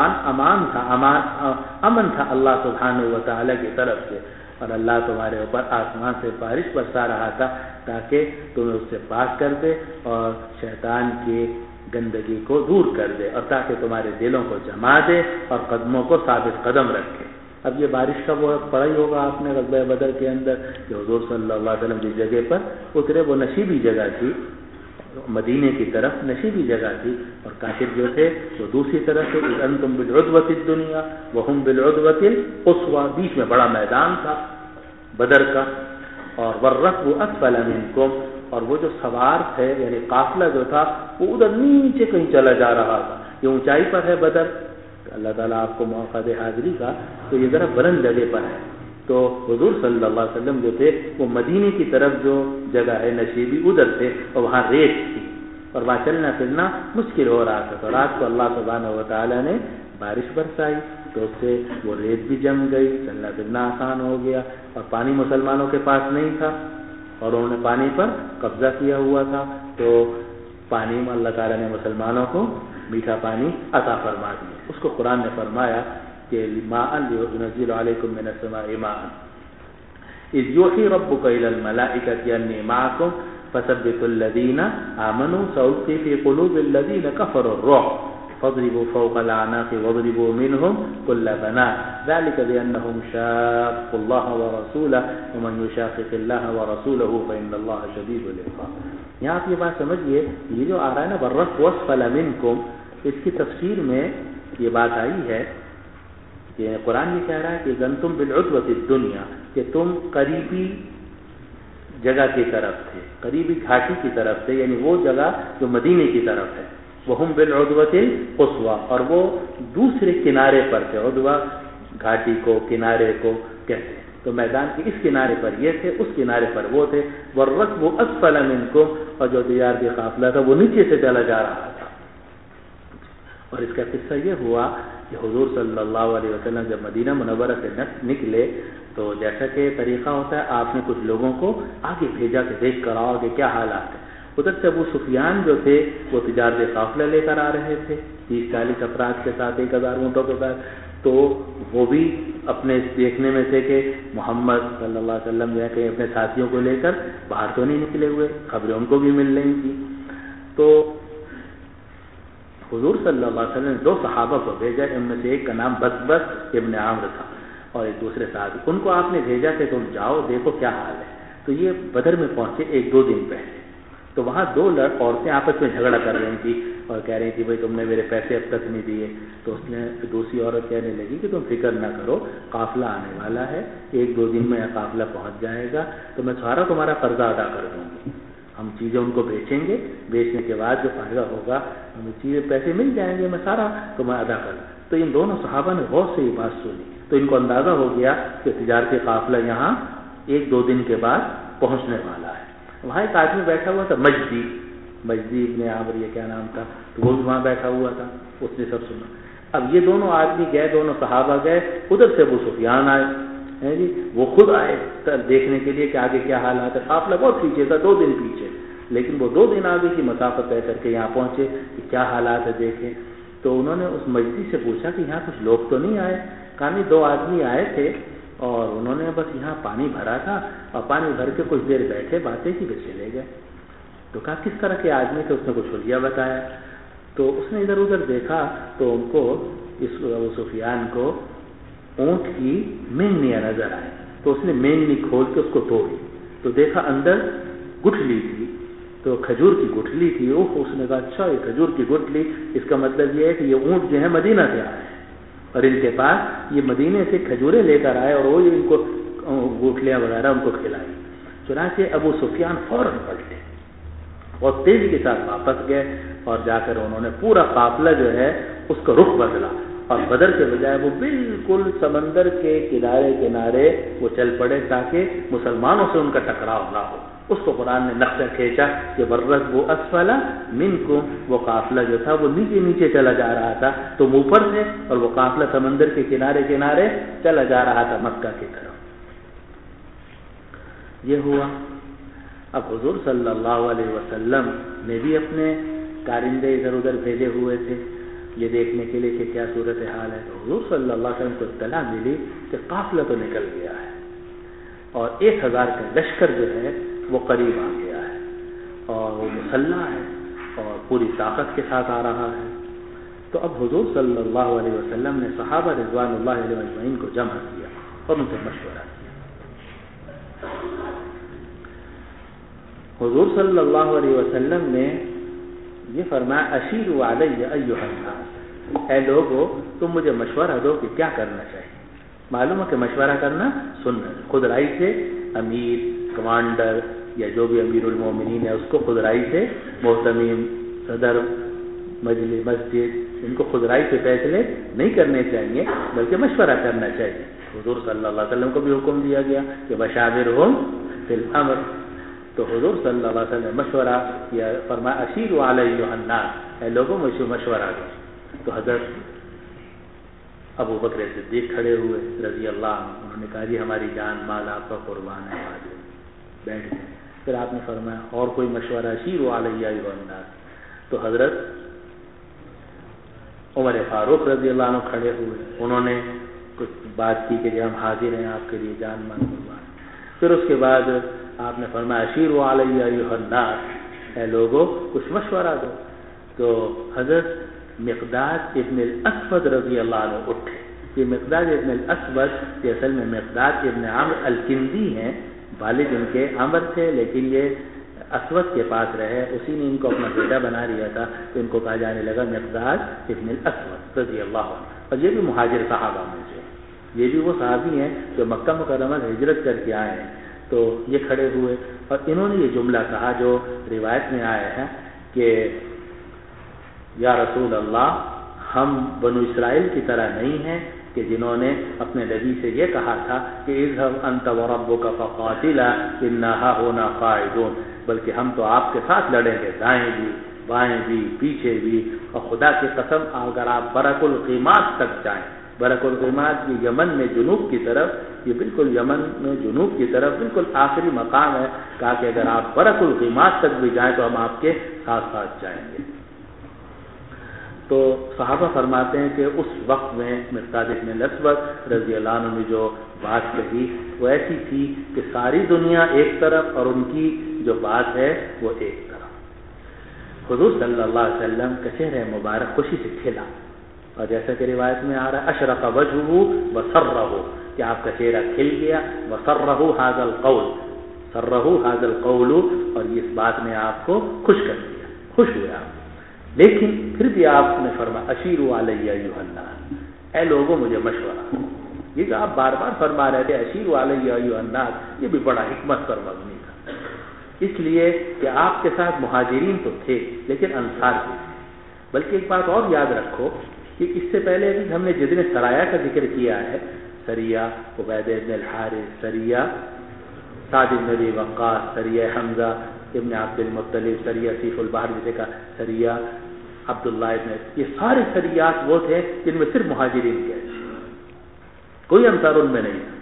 امن تھا اللہ سبحانہ و تعالیٰ کی طرف سے. اور اللہ تمہارے اوپر آسمان سے بارش برسا رہا تھا تاکہ تمہیں اس سے پاک کر دے اور شیطان کے گندگی کو دور کر دے اور تاکہ تمہارے دلوں کو جما دے اور قدموں کو ثابت قدم رکھے۔ اب یہ بارش کا وہ پڑھا ہی ہوگا آپ نے غزوہ بدر کے اندر کہ حضور صلی اللہ علیہ وسلم جس جگہ پر اترے وہ نشیبی جگہ تھی، مدینے کی طرف نشیبی جگہ تھی، اور کافر جو تھے وہ دوسری طرف سے انتم بالعدوۃ الدنیا وہم بالعدوۃ القصویٰ، بیچ میں بڑا میدان تھا بدر کا، اور والركب اسفل منکم، اور وہ جو سوار تھے یعنی قافلہ جو تھا وہ ادھر نیچے کہیں چلا جا رہا تھا۔ یہ اونچائی پر ہے بدر، اللہ تعالیٰ آپ کو موقع دے حاضری کا، تو یہ ذرا بلند جگہ پر ہے۔ تو حضور صلی اللہ علیہ وسلم جو تھے وہ مدینے کی طرف جو جگہ ہے نشیبی ادھر تھے، اور وہاں ریت تھی اور وہاں چلنا پھرنا مشکل ہو رہا تھا، تو رات کو اللہ سبحانہ و تعالیٰ نے بارش برسائی تو اس سے وہ ریت بھی جم گئی، چلنا پھرنا آسان ہو گیا، اور پانی مسلمانوں کے پاس نہیں تھا اور انہوں نے پانی پر قبضہ کیا ہوا تھا، تو پانی میں اللہ تعالیٰ نے مسلمانوں کو میٹھا پانی عطا فرما دیا۔ اس کو قرآن نے فرمایا کہ ماء ينزل عليكم من السماء ماء اذ يوحي ربك الى الملائكة اني معكم فثبتوا الذين امنوا سألقي في قلوب الذين كفروا الرعب فاضربوا فوق الاعناق واضربوا منهم كل بنان ذلك بانهم شاقوا الله ورسوله ومن يشاقق الله ورسوله فان الله شديد العقاب۔ یہاں آپ یہ بات سمجھیے، یہ جو آ رہا ہے نا والركب اسفل منكم، اس کی تفسیر میں یہ بات آئی ہے کہ قرآن یہ کہہ رہا ہے کہ انتم بالعدوۃ الدنیا، کہ تم قریبی جگہ کی طرف تھے، قریبی گھاٹی کی طرف تھے، یعنی وہ جگہ جو مدینے کی طرف ہے، وہم بالعدوۃ القصویٰ، اور وہ دوسرے کنارے پر تھے، عدوہ گھاٹی کو کنارے کو کہتے ہیں، تو میدان کے اس کنارے پر یہ تھے، اس کنارے پر وہ تھے، والركب اسفل منکم، اور جو تجارتی قافلہ تھا وہ نیچے سے چلا جا رہا تھا۔ اور اس کا قصہ یہ ہوا کہ حضور صلی اللہ علیہ وسلم جب مدینہ منورہ سے نکلے تو جیسا کہ طریقہ ہوتا ہے آپ نے کچھ لوگوں کو آگے بھیجا کہ دیکھ کر آؤ کہ کیا حالات ہے۔ ادھر سے ابو سفیان جو تھے وہ تجارتی قافلہ لے کر آ رہے تھے 30-40 افراد کے ساتھ، 1000 اونٹوں کے ساتھ، تو وہ بھی اپنے دیکھنے میں تھے کہ محمد صلی اللہ علیہ وسلم جو ہے کہ اپنے ساتھیوں کو لے کر باہر تو نہیں نکلے ہوئے، خبریں ان کو بھی مل رہی تھی۔ تو حضور صلی اللہ علیہ وسلم نے 2 صحابہ کو بھیجا، ان میں سے ایک کا نام بسبس ابن عامر تھا اور ایک دوسرے صحابی، ان کو آپ نے بھیجا کہ تم جاؤ دیکھو کیا حال ہے۔ تو یہ بدر میں پہنچے 1-2 دن پہلے، تو وہاں 2 عورتیں آپس میں جھگڑا کر رہی تھی اور کہہ رہی تھی بھائی تم نے میرے پیسے اب تک نہیں دیے۔ تو اس نے دوسری عورت کہنے لگی کہ تم فکر نہ کرو، قافلہ آنے والا ہے، 1-2 دن میں یہ قافلہ پہنچ جائے گا تو میں سارا تمہارا قرضہ ادا کر دوں گی، ہم چیزیں ان کو بیچیں گے، بیچنے کے بعد جو فائدہ ہوگا ہمیں چیزیں پیسے مل جائیں گے، میں سارا تمہیں ادا کر دوں۔ تو ان دونوں صحابہ نے غور سے یہ بات سنی تو ان کو اندازہ ہو گیا کہ تجارتی قافلہ یہاں 1-2 دن کے بعد پہنچنے والا ہے۔ وہاں ایک آدمی بیٹھا ہوا تھا مجدی ابن عامر، یہ کیا نام تھا، تو وہ بھی وہاں بیٹھا ہوا تھا، اس نے سب سنا۔ اب یہ دونوں آدمی گئے، دونوں صحابہ گئے، ادھر سے ابو سفیان آئے جی، وہ خود آئے دیکھنے کے لیے کہ آگے کیا حالات ہے۔ قافلہ بہت پیچھے تھا، 2 دن پیچھے، لیکن وہ 2 دن آگے کی مسافت طے کر کے یہاں پہنچے کہ کیا حالات ہے دیکھیں۔ تو انہوں نے اس مجدی سے پوچھا کہ یہاں کچھ لوگ تو نہیں آئے؟ کہا نہیں، 2 آدمی آئے تھے اور انہوں نے بس یہاں پانی بھرا تھا اور پانی بھر کے کچھ دیر بیٹھے، باتیں کی پھر چلے گئے۔ تو کہا کس طرح کے آدمی تھے؟ اس نے کچھ حلیہ بتایا۔ تو اس نے ادھر ادھر دیکھا تو ان کو ابو سفیان کو اونٹ کی مینیاں نظر آئی، تو اس نے مینی کھول کے اس کو توڑی تو دیکھا اندر گٹھلی تھی، تو کھجور کی گٹھلی تھی۔ اس نے کہا اچھا یہ کھجور کی گٹھلی، اس کا مطلب یہ ہے کہ یہ اونٹ جو ہے مدینہ سے آئے ہیں اور ان کے پاس یہ مدینے سے کھجوریں لے کر آئے اور وہ ان کو گٹھلیاں وغیرہ ان کو کھلائی۔ چنانچہ ابو سفیان فوراً پلٹے اور تیزی کے ساتھ واپس گئے اور جا کر انہوں نے پورا قافلہ جو ہے اس کا رخ بدلا اور بدر کے بجائے وہ بالکل سمندر کے کنارے وہ چل پڑے تاکہ مسلمانوں سے ان کا ٹکراؤ نہ ہو۔ اس کو قرآن نے نقشہ کھینچا کہ والركب اسفل منکم، وہ قافلہ جو تھا وہ نیچے نیچے چلا جا رہا تھا، تم اوپر تھے اور وہ قافلہ سمندر کے کنارے چلا جا رہا تھا مکہ کی طرف۔ یہ ہوا۔ اب حضور صلی اللہ علیہ وسلم نے بھی اپنے کارندے ادھر ادھر بھیجے ہوئے تھے یہ دیکھنے کے لیے کہ کیا صورت حال ہے۔ تو حضور صلی اللہ علیہ وسلم کو اطلاع ملی کہ قافلہ تو نکل گیا ہے اور 1000 کا لشکر جو ہے وہ قریب آ گیا ہے اور وہ مسلح ہے اور پوری طاقت کے ساتھ آ رہا ہے۔ تو اب حضور صلی اللہ علیہ وسلم نے صحابہ رضوان اللہ علیہ اجمعین کو جمع کیا اور ان سے مشورہ کیا۔ حضور صلی اللہ علیہ وسلم نے یہ فرمایا اشیروا علی ایھا الناس، اے لوگو تم مجھے مشورہ دو کہ کیا کرنا چاہیے۔ معلوم ہے کہ مشورہ کرنا سنت، خود رائے سے امیر، کمانڈر یا جو بھی امیر المومنین ہے اس کو خود رائے سے، محتمم، صدر مجلس مسجد، ان کو خود رائے سے فیصلے نہیں کرنے چاہیے بلکہ مشورہ کرنا چاہیے۔ حضور صلی اللہ علیہ وسلم کو بھی حکم دیا گیا کہ بشاورہم فی الامر، تو حضور صلی اللہ علیہ وسلم نے مشورہ کیا، فرمایا اشیروا علی ایھا الناس، اے لوگوں مجھے مشورہ دو۔ تو حضرت ابو بکر صدیق کھڑے ہوئے رضی اللہ عنہ، انہوں نے کہا جی ہماری جان مال آپ کا قربان ہے، بیٹھ گئے۔ پھر آپ نے فرمایا اور کوئی مشورہ، اشیروا علی ایھا الناس۔ تو حضرت عمر فاروق رضی اللہ عنہ کھڑے ہوئے، انہوں نے کچھ بات کی کہ جی ہم حاضر ہیں آپ کے لیے جان مال قربان۔ پھر اس کے بعد آپ نے فرمایا اشیروا علی ایھا الناس، اے لوگوں کچھ مشورہ دو۔ تو حضرت مقداد ابن الاسود رضی اللہ عنہ اٹھے۔ یہ مقداد ابن الاسود یہ اصل میں مقداد ابن عمرو الکندی ہیں، والد ان کے عمر تھے لیکن یہ اسود کے پاس رہے، اسی نے ان کو اپنا بیٹا بنا لیا تھا، تو ان کو کہا جانے لگا مقداد ابن الاسود رضی اللہ عنہ۔ اور یہ بھی مہاجر صحابہ میں سے، یہ بھی وہ صحابی ہیں جو مکہ مکرمہ سے ہجرت کر کے آئے ہیں۔ تو یہ کھڑے ہوئے اور انہوں نے یہ جملہ کہا جو روایت میں آیا ہے کہ یا رسول اللہ، ہم بنو اسرائیل کی طرح نہیں ہیں کہ جنہوں نے اپنے نبی سے یہ کہا تھا کہ اذهب انت وربك فقاتلا انا هنا قاعدون، بلکہ ہم تو آپ کے ساتھ لڑیں گے، دائیں بھی بائیں بھی پیچھے بھی، اور خدا کی قسم اگر آپ برق الغیمات تک جائیں، برق الغیمات یہ یمن میں جنوب کی طرف، یہ بالکل یمن میں جنوب کی طرف بالکل آخری مقام ہے، کہا کہ اگر آپ برق الغیمات تک بھی جائیں تو ہم آپ کے ساتھ ساتھ جائیں گے۔ تو صحابہ فرماتے ہیں کہ اس وقت میں مقداد ابن الاسود رضی اللہ عنہ نے جو بات کہی وہ ایسی تھی کہ ساری دنیا ایک طرف اور ان کی جو بات ہے وہ ایک طرف۔ حضور صلی اللہ علیہ وسلم کا چہرہ مبارک خوشی سے کھلا، اور جیسا کہ روایت میں آ رہا ہے اشرق وجهه وسرہ، کہ آپ کا چہرہ کھل گیا، وسرہ هذا القول، سرہ هذا القول، اور اس بات نے آپ کو خوش کر دیا، خوش ہوئے آپ۔ لیکن پھر بھی آپ نے فرمایا اشیروا علی ایھا الناس، اے لوگوں مجھے مشورہ۔ یہ جو آپ بار بار فرما رہے تھے اشیروا علی ایھا الناس، یہ بھی بڑا حکمت پر مبنی تھا، اس لیے کہ آپ کے ساتھ مہاجرین تو تھے لیکن انصار بھی تھے۔ بلکہ ایک بات اور یاد رکھو کہ اس سے پہلے بھی ہم نے جتنے سرایہ کا ذکر کیا ہے، سریہ عبید بن الحارث، سریہ سعد بن ابی وقاص، سریہ حمزہ ابن عبد المطلب، سریہ سیف البحر جسے کا سریہ عبداللہ ابن، یہ سارے سریات وہ تھے جن میں صرف مہاجرین گئے، کوئی انصار ان میں نہیں تھا۔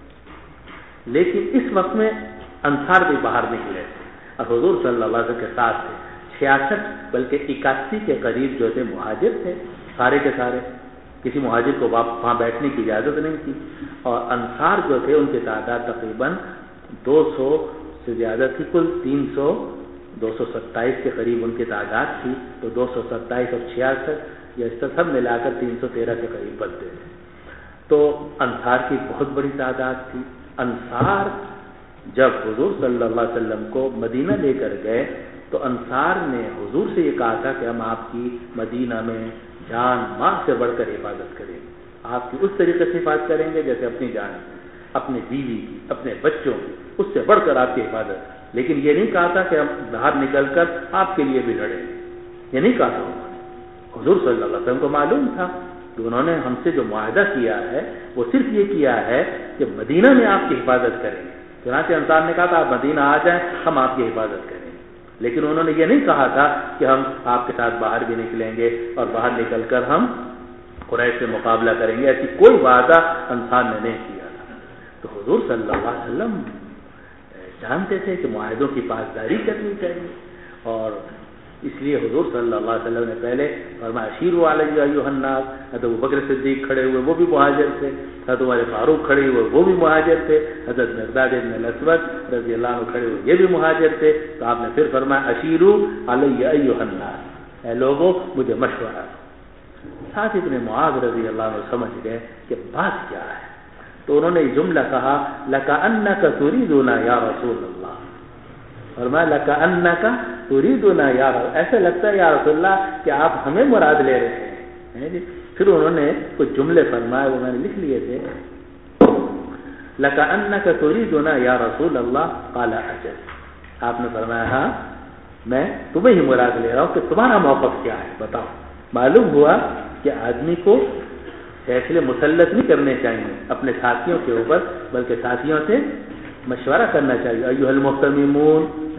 لیکن اس وقت میں انصار بھی باہر نکلے تھے اور حضور صلی اللہ علیہ وسلم کے ساتھ تھے، 66 بلکہ 81 کے قریب جو تھے مہاجر تھے، سارے کے سارے، کسی مہاجر کو وہاں بیٹھنے کی اجازت نہیں تھی، اور انصار جو تھے ان کی تعداد تقریباً 200 سے زیادہ تھی، کل 227 کے قریب ان کی تعداد تھی، تو 227 اور 66 یا اس طرح سب ملا کر 313 کے قریب بنتے تھے۔ تو انصار کی بہت بڑی تعداد تھی۔ انصار جب حضور صلی اللہ علیہ وسلم کو مدینہ لے کر گئے تو انصار نے حضور سے یہ کہا تھا کہ ہم آپ کی مدینہ میں جان مال سے بڑھ کر حفاظت کریں گے، آپ کی اس طریقے سے حفاظت کریں گے جیسے اپنی جان کی، اپنے بیوی کی، اپنے بچوں کی، اس سے بڑھ کر آپ کی حفاظت۔ لیکن یہ نہیں کہا تھا کہ ہم باہر نکل کر آپ کے لیے بھی لڑیں گے، یہ نہیں کہا تھا انہوں نے۔ حضور صلی اللہ علیہ وسلم کو معلوم تھا کہ انہوں نے ہم سے جو معاہدہ کیا ہے وہ صرف یہ کیا ہے کہ مدینہ میں آپ کی حفاظت کریں گے، چنانچہ انصار نے کہا تھا آپ مدینہ آ جائیں ہم آپ کی حفاظت کریں گے، لیکن انہوں نے یہ نہیں کہا تھا کہ ہم آپ کے ساتھ باہر بھی نکلیں گے اور باہر نکل کر ہم قریش سے مقابلہ کریں گے، ایسی کوئی وعدہ انصار نے نہیں کیا تھا۔ تو حضور صلی اللہ علیہ وسلم جانتے تھے کہ معاہدوں کی پاسداری کرنی چاہیے، اور اس لیے حضور صلی اللہ علیہ وسلم نے پہلے فرمایا اشیروا علی ایھا الناس۔ حضرت ابوبکر صدیق کھڑے ہوئے وہ بھی مہاجر تھے، حضرت عمر فاروق کھڑے ہوئے وہ بھی مہاجر تھے، حضرت مقداد بن الاسود رضی اللہ عنہ کھڑے ہوئے یہ بھی مہاجر تھے، تو آپ نے پھر فرمایا اشیروا علی ایھا الناس، اے لوگوں مجھے مشورہ دو۔ ساتھ ابن معاذ رضی اللہ عنہ سمجھ گئے کہ بات کیا ہے، تو انہوں نے یہ جملہ کہا لَكَأَنَّكَ تُرِيدُنَا يَا رسول اللہ، فرمایا لَكَأَنَّكَ تُرِيدُنَا يَا رسول، ایسے لگتا ہے یا رسول اللہ کہ آپ ہمیں مراد لے رہے ہیں۔ پھر انہوں نے کچھ جملے فرمائے، وہ میں نے لکھ لیے تھے، لَكَأَنَّكَ تُرِيدُنَا يَا رسول اللہ قَالَ أَجَلْ، آپ نے فرمایا ہاں میں تمہیں ہی مراد لے رہا ہوں کہ تمہارا موقف کیا ہے بتاؤ۔ معلوم ہوا کہ آدمی کو فیصلے مسلط نہیں کرنے چاہیے اپنے ساتھیوں کے اوپر، بلکہ ساتھیوں سے مشورہ کرنا چاہیے، ایھا المحتممون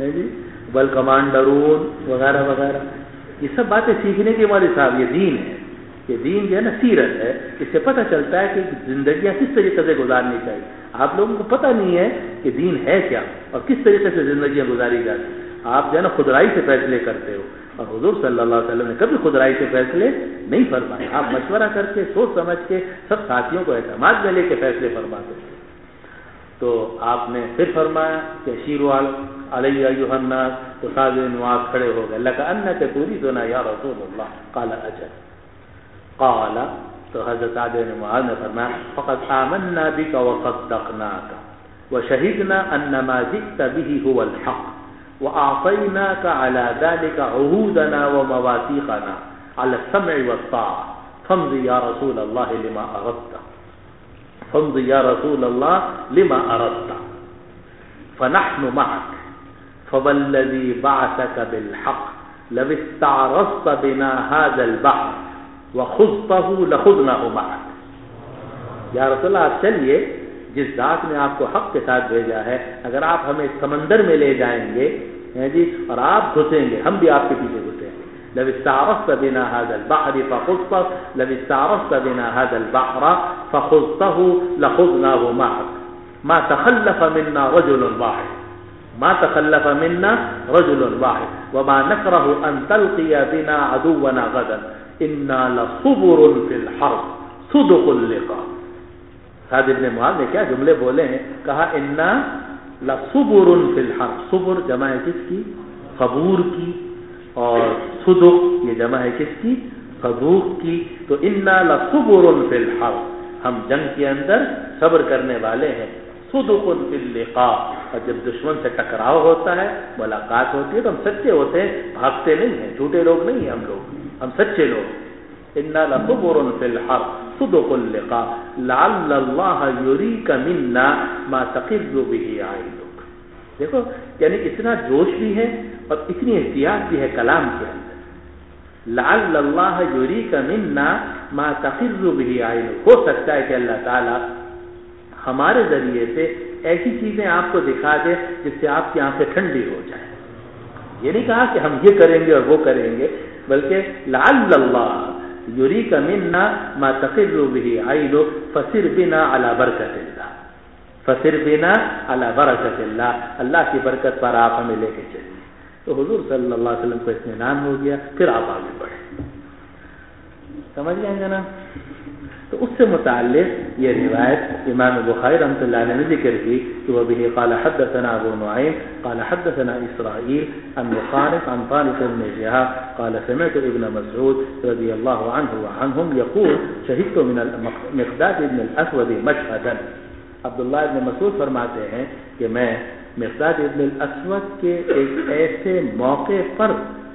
والکمانڈرون وغیرہ وغیرہ، یہ سب باتیں سیکھنے کی ہماری صاحب یہ دین ہے، یہ دین جو ہے نا سیرت ہے، اس سے پتہ چلتا ہے کہ زندگیاں کس طریقے سے گزارنی چاہیے۔ آپ لوگوں کو پتہ نہیں ہے کہ دین ہے کیا اور کس طریقے سے زندگیاں گزاری جاتی، آپ جو ہے نا خودرائی سے فیصلے کرتے ہو، اور حضور صلی اللہ علیہ وسلم نے کبھی خودرائی سے فیصلے نہیں فرمائے، آپ مشورہ کر کے سوچ سمجھ کے سب ساتھیوں کو اعتماد میں لے کے فیصلے فرماتے تھے۔ تو آپ نے پھر فرمایا کہ شیروا علی ایھا الناس، تو سعد بن معاذ کھڑے ہو گئے، لَكَأَنَّكَ تُرِيدُنَا يَا رسول اللہ قَالَ أَجَلْ، قال تو حضرت سعد بن معاذ نے فرمایا فَقَدْ آمَنَّا بِكَ وَصَدَّقْنَاكَ وَشَهِدْنَا أَنَّ مَا جِئْتَ بِهِ هُوَ الْحَقُّ وَأَعْطَيْنَاكَ عَلَى ذَلِكَ عُهُودَنَا وَمَوَاثِيقَنَا عَلَى السَّمْعِ وَالطَّاعَةِ فَامْضِ يَا رَسُولَ اللَّهِ لِمَا أَرَدتَ فَامْضِ يَا رَسُولَ اللَّهِ لِمَا أَرَدتَ فَنَحْنُ مَعَكَ فَوَالَّذِي بَعَثَكَ بِالْحَقِّ لَوِ اسْتَعْرَضْتَ بِنَا هَذَا الْبَحْرَ وَخُضْتَهُ لَخُضْنَاهُ مَعَكَ، یا رسول اللہ آپ چلیے، جس ذات نے آپ کو حق کے ساتھ بھیجا ہے، اگر آپ ہمیں سمندر میں لے جائیں گے اور آپ گھسیں گے ہم بھی آپ کے پیچھے گھسیں گے، لو استعرضت بنا هذا البحر فخضته لو استعرضت بنا هذا البحر فخضته لخضناه معك ما تخلف منا رجل واحد ما تخلف منا رجل واحد وما نكره ان تلقي بنا عدونا غدا انا لصبر في الحرب صدق اللقاء۔ سعد بن معاذ نے کیا جملے بولے ہیں، کہا انا لصبر فی الحرب، صبر جمع ہے کس کی؟ صبور کی، اور صدق یہ جمع ہے کس کی؟ صدوق کی، تو انا لصبر فی الحرب، ہم جنگ کے اندر صبر کرنے والے ہیں، صدق فی اللقاء، اور جب دشمن سے ٹکراؤ ہوتا ہے، ملاقات ہوتی ہے تو ہم سچے ہوتے ہیں، بھاگتے نہیں ہیں، جھوٹے لوگ نہیں ہیں ہم سچے لوگ۔ انا لصبر فی الحرب صدق اللقاء لعل اللہ یریک منا ما تقر به عینک۔ دیکھو یعنی اتنا جوش بھی ہے اور اتنی احتیاط بھی ہے کلام کے اندر، لعل اللہ یریک منا ما تقر به عینک، ہو سکتا ہے کہ اللہ تعالی ہمارے ذریعے سے ایسی چیزیں آپ کو دکھا دے جس سے آپ کی آنکھیں ٹھنڈی ہو جائیں۔ یہ نہیں کہا کہ ہم یہ کریں گے اور وہ کریں گے، بلکہ لعل اللہ یریک منا ما تقر به عینک فسر بنا علی برکت اللہ، فسر بنا علی برکت اللہ، اللہ کی برکت پر آپ ہمیں لے کے چلیے۔ تو حضور صلی اللہ علیہ وسلم کو اطمینان ہو گیا، پھر آپ آگے بڑھے۔ سمجھ گئے جناب؟ تو اس سے متعلق یہ روایت امام بخاری رحمۃ اللہ علیہ نے ذکر کی کہ وہ به قال حدثنا ابو نعیم قال حدثنا اسرائیل عن مخارق عن طارق بن شهاب قال سمعت ابن مسعود رضی اللہ عنہ وعنهم يقول شهدت من مقداد بن الاسود مشهدا۔ عبداللہ ابن مسعود فرماتے ہیں کہ میں مقداد ابن الاسود کے ایک ایسے موقع پر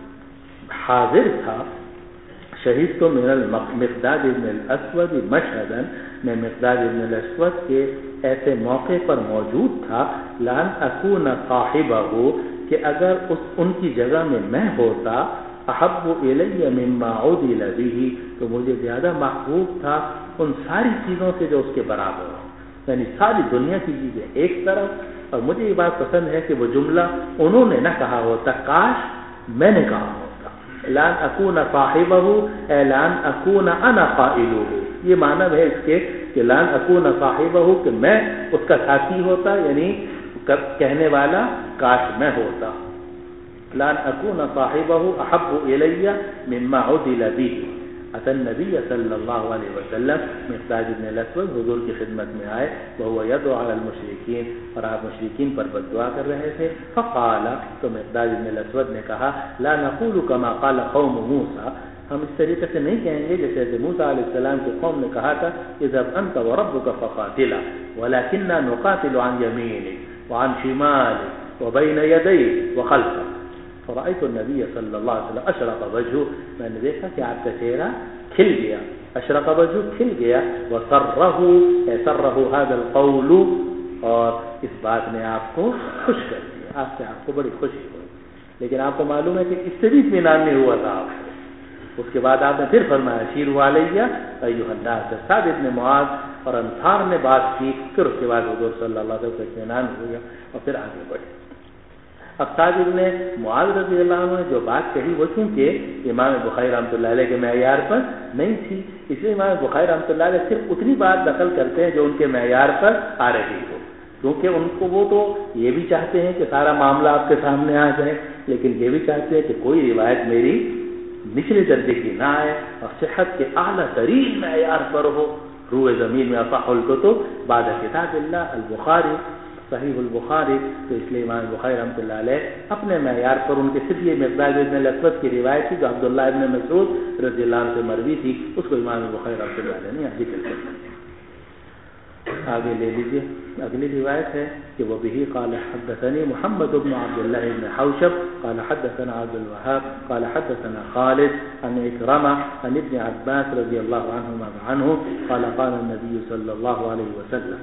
حاضر تھا، شہید تو من مقداد ابن الاسود مشهدا، میں مقداد ابن الاسود کے ایسے موقع پر موجود تھا، لان اکون صاحبہ، کہ اگر ان کی جگہ میں ہوتا، احب الی مما عدل به، تو مجھے زیادہ محبوب تھا ان ساری چیزوں سے جو اس کے برابر ہو، یعنی ساری دنیا کی چیزیں ایک طرف، اور مجھے یہ بات پسند ہے کہ وہ جملہ انہوں نے نہ کہا ہوتا، کاش میں نے کہا ہوتا، لان اکون صاحبہ اے لان اکون انا قائلہ، یہ معنی ہے اس کے کہ لان اکون صاحبہ کہ میں اس کا ساتھی ہوتا، یعنی کہنے والا کاش میں ہوتا، لان اکون صاحبہ احب الی مما عدل به، اتى النبي صلی اللہ علیہ وسلم، مقداد بن الاسود حضور کی خدمت میں آئے، وهو يدعو على المشركين، اور آپ مشرکین پر بد دعا کر رہے تھے. فقال، تو مقداد بن الاسود نے کہا، لا نقول كما قال قوم موسى، ہم اس طریقے سے نہیں کہیں گے جیسے موسیٰ علیہ السلام کی قوم نے کہا تھا، اذهب انت وربك فقاتلا ولكننا نقاتل عن يمينك وعن شمالك وبين يديك وخلفك. فرأيت النبي صلی اللہ علیہ وسلم اشرق وجهه، میں نے دیکھا کہ آپ کا چہرہ کھل گیا، اشرق وجهه کھل گیا، وسره هذا القول، اور اس بات نے آپ کو خوش کر دیا، آپ کو بڑی خوشی ہوئی. لیکن آپ کو معلوم ہے کہ اس سے بھی اطمینان نہیں ہوا تھا آپ کو. اس کے بعد آپ نے پھر فرمایا شیروا علیہ ایھا الناس، سعد بن معاذ اور انصار نے بات کی، پھر اس کے بعد حضور صلی اللہ علیہ وسلم کو اطمینان ہو گیا اور پھر آگے بڑھے. اب سعد بن معاذ رضی اللہ عنہ نے جو بات کہی وہ چونکہ امام بخاری رحمۃ اللہ علیہ کے معیار پر نہیں تھی، اس لیے امام بخاری رحمۃ اللہ علیہ صرف اتنی بات نقل کرتے ہیں جو ان کے معیار پر آ رہی ہو، کیونکہ ان کو وہ تو یہ بھی چاہتے ہیں کہ سارا معاملہ آپ کے سامنے آ جائے، لیکن یہ بھی چاہتے ہیں کہ کوئی روایت میری نچلے درجے کی نہ آئے اور صحت کے اعلیٰ ترین معیار پر ہو. روئے زمین میں اصح الکتب بعد کتاب اللہ البخاری، صحیح البخاری. تو اس لیے امام بخاری رحمۃ اللہ علیہ اپنے معیار پر ان کے صرف یہ مقداد بن الاسود کی روایت تھی جو عبداللہ ابن مسعود رضی اللہ عنہ سے مروی تھی، اس کو امام بخاری رحمۃ اللہ علیہ نے ذکر کر دیا. آگے لے لیجیے، اگلی روایت ہے کہ وہ بھی قال حدثني محمد بن عبد الله بن حوشب قال حدثنا عبد الوهاب قال حدثنا خالد عن اكرمه عن ابن عباس رضي الله عنهما عنه قال قال النبي صلى الله عليه وسلم،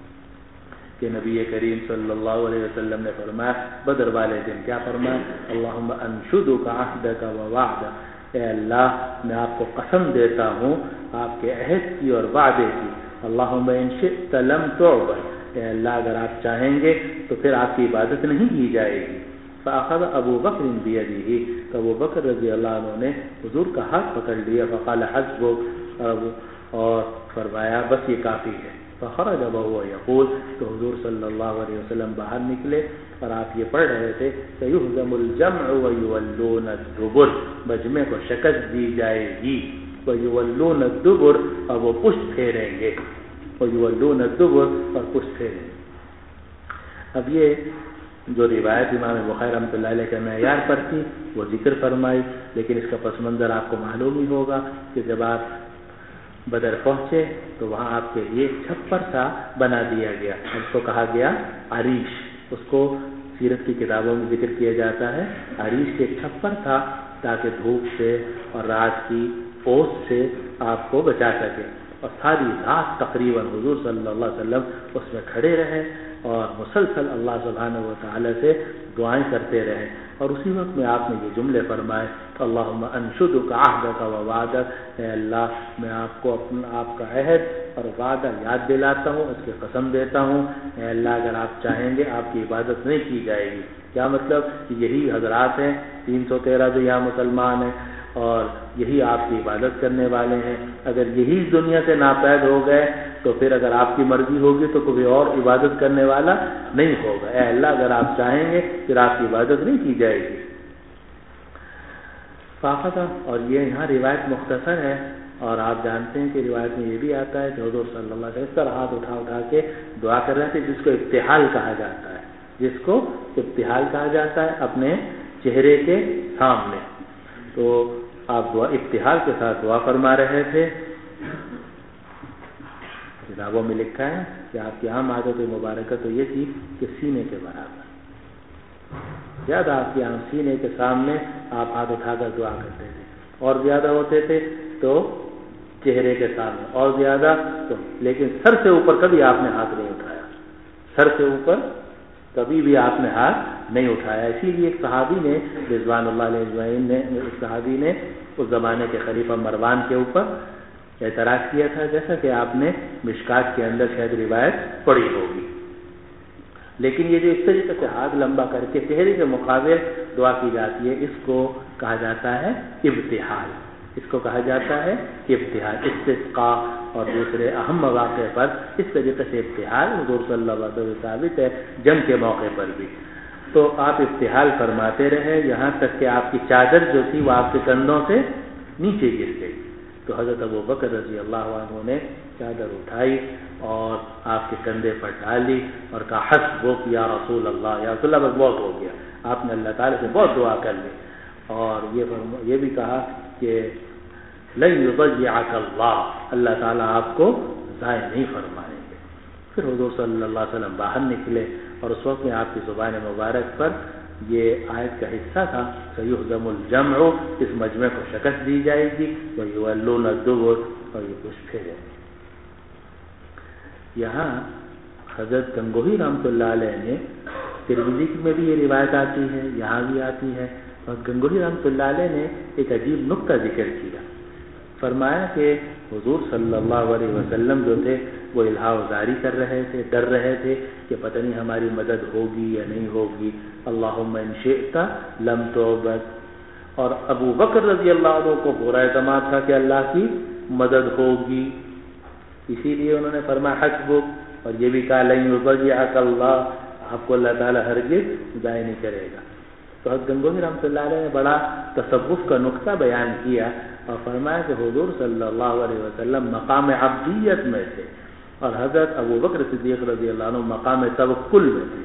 کہ نبی کریم صلی اللہ علیہ وسلم نے فرمایا بدر والے دن کیا فرمایا، اللهم انشدك عهدك ووعدك، اے اللہ میں آپ کو قسم دیتا ہوں آپ کے عہد کی اور وعدے کی، اللهم ان شئت لم تعبد، اے اللہ اگر آپ چاہیں گے تو پھر آپ کی عبادت نہیں کی جائے گی. فاخذ ابو بکر بیدہ، تو ابو بکر رضی اللہ عنہ نے حضور کا ہاتھ پکڑ لیا، فقال حسبک، اور فرمایا بس یہ کافی ہے. فخرج وهو يقول، تو حضور صلی اللہ علیہ وسلم باہر نکلے اور آپ یہ پڑھ رہے تھے سيهزم الجمع ويولون الدبر، مجمع کو شکست دی جائے گی، ويولون الدبر، اور وہ پشت پھیریں گے، ويولون الدبر، اور پشت پھیریں گے. اب یہ جو روایت امام بخاری رحمۃ اللہ علیہ کے معیار پر تھی وہ ذکر فرمائی، لیکن اس کا پس منظر آپ کو معلوم ہی ہوگا کہ جب آپ بدر پہنچے تو وہاں آپ کے لیے چھپر سا بنا دیا گیا، اس کو کہا گیا عریش، اس کو سیرت کی کتابوں میں ذکر کیا جاتا ہے. عریش کے چھپر تھا تاکہ دھوپ سے اور رات کی اوس سے آپ کو بچا سکے، اور ساری رات تقریباً حضور صلی اللہ علیہ وسلم اس میں کھڑے رہے اور مسلسل اللہ سبحانہ و تعالی سے دعائیں کرتے رہے. اور اسی وقت میں آپ نے یہ جملے فرمائے اللہم انشدک عہدک و وعدک، اے اللہ میں آپ کو آپ کا عہد اور وعدہ یاد دلاتا ہوں، اس کی قسم دیتا ہوں، اے اللہ اگر آپ چاہیں گے آپ کی عبادت نہیں کی جائے گی. کیا مطلب؟ یہی حضرات ہیں 313 جو یہاں مسلمان ہیں اور یہی آپ کی عبادت کرنے والے ہیں. اگر یہی اس دنیا سے ناپید ہو گئے تو پھر اگر آپ کی مرضی ہوگی تو کوئی اور عبادت کرنے والا نہیں ہوگا. اے اللہ اگر آپ چاہیں گے پھر آپ کی عبادت نہیں کی جائے گی. فاقتہ، اور یہ یہاں روایت مختصر ہے، اور آپ جانتے ہیں کہ روایت میں یہ بھی آتا ہے کہ حضور صلی اللہ علیہ وسلم اس طرح ہاتھ اٹھا اٹھا کے دعا کر رہے تھے، جس کو ابتحال کہا جاتا ہے، جس کو ابتحال کہا جاتا ہے، اپنے چہرے کے سامنے. تو آپ دعا ابتحال کے ساتھ دعا فرما رہے تھے. کتابوں میں لکھا ہے کہ آپ کی عام عادت مبارکہ تو یہ تھی کہ سینے کے برابر، زیادہ آپ کی عام سینے کے سامنے آپ ہاتھ اٹھا کر دعا کرتے تھے، اور زیادہ ہوتے تھے تو چہرے کے سامنے، اور زیادہ تو، لیکن سر سے اوپر کبھی آپ نے ہاتھ نہیں اٹھایا، سر سے اوپر کبھی بھی آپ نے ہاتھ نہیں اٹھایا. اسی لیے ایک صحابی نے رضوان اللہ علیہ اجمعین نے، ایک صحابی نے اس زمانے کے خلیفہ مروان کے اوپر اعتراض کیا تھا، جیسا کہ آپ نے مشکات کے اندر شاید روایت پڑھی ہوگی. لیکن یہ جو اس طریقے سے ہاتھ لمبا کر کے چہرے کے مقابل دعا کی جاتی ہے، اس کو کہا جاتا ہے ابتحال، اس کو کہا جاتا ہے ابتحال. استسقاء اور دوسرے اہم مواقع پر اس طریقے سے ابتحال حضور صلی اللہ علیہ وسلم ثابت ہے، جنگ کے موقع پر بھی. تو آپ ابتحال فرماتے رہے یہاں تک کہ آپ کی چادر جو تھی وہ آپ کے کندھوں سے نیچے گر گئی. تو حضرت ابو بکر رضی اللہ عنہ نے چادر اٹھائی اور آپ کے کندھے پر ڈالی اور کہا حسبک یا رسول اللہ، یا رسول اللہ بس بہت ہو گیا، آپ نے اللہ تعالیٰ سے بہت دعا کر لی، اور یہ بھی کہا کہ لن یضیعک اللہ تعالیٰ آپ کو ضائع نہیں فرمائیں گے۔ پھر حضور صلی اللہ علیہ وسلم باہر نکلے اور اس وقت میں آپ کی زبان مبارک پر یہ آیت کا حصہ تھا سیہزم الجمع، اس مجمع کو شکست دی جائے گی، ویولون الدبر، اور یہ کچھ پھیرے۔ یہاں حضرت گنگوہی رحمۃ اللہ علیہ نے ترمذی میں بھی یہ روایت آتی ہے، یہاں بھی آتی ہے، اور گنگوہی رحمۃ اللہ علیہ نے ایک عجیب نکتہ ذکر کیا، فرمایا کہ حضور صلی اللہ علیہ وسلم جو تھے وہ الہا زاری کر رہے تھے، ڈر رہے تھے کہ پتہ نہیں ہماری مدد ہوگی یا نہیں ہوگی، اللہم ان شئت لم تعبد، اور ابو بکر رضی اللہ عنہ کو پورا اعتماد تھا کہ اللہ کی مدد ہوگی، اسی لیے انہوں نے فرمایا حسبک، اور یہ بھی کہا لن یضیعک اللہ، آپ کو اللہ تعالیٰ ہرگز ضائع نہیں کرے گا۔ تو حضرت گنگوہی رحمۃ اللہ علیہ نے بڑا تصوف کا نقطہ بیان کیا اور فرمایا کہ حضور صلی اللہ علیہ وسلم مقام عبدیت میں تھے اور حضرت ابو بکر صدیق رضی اللہ عنہ مقام توکل میں تھے۔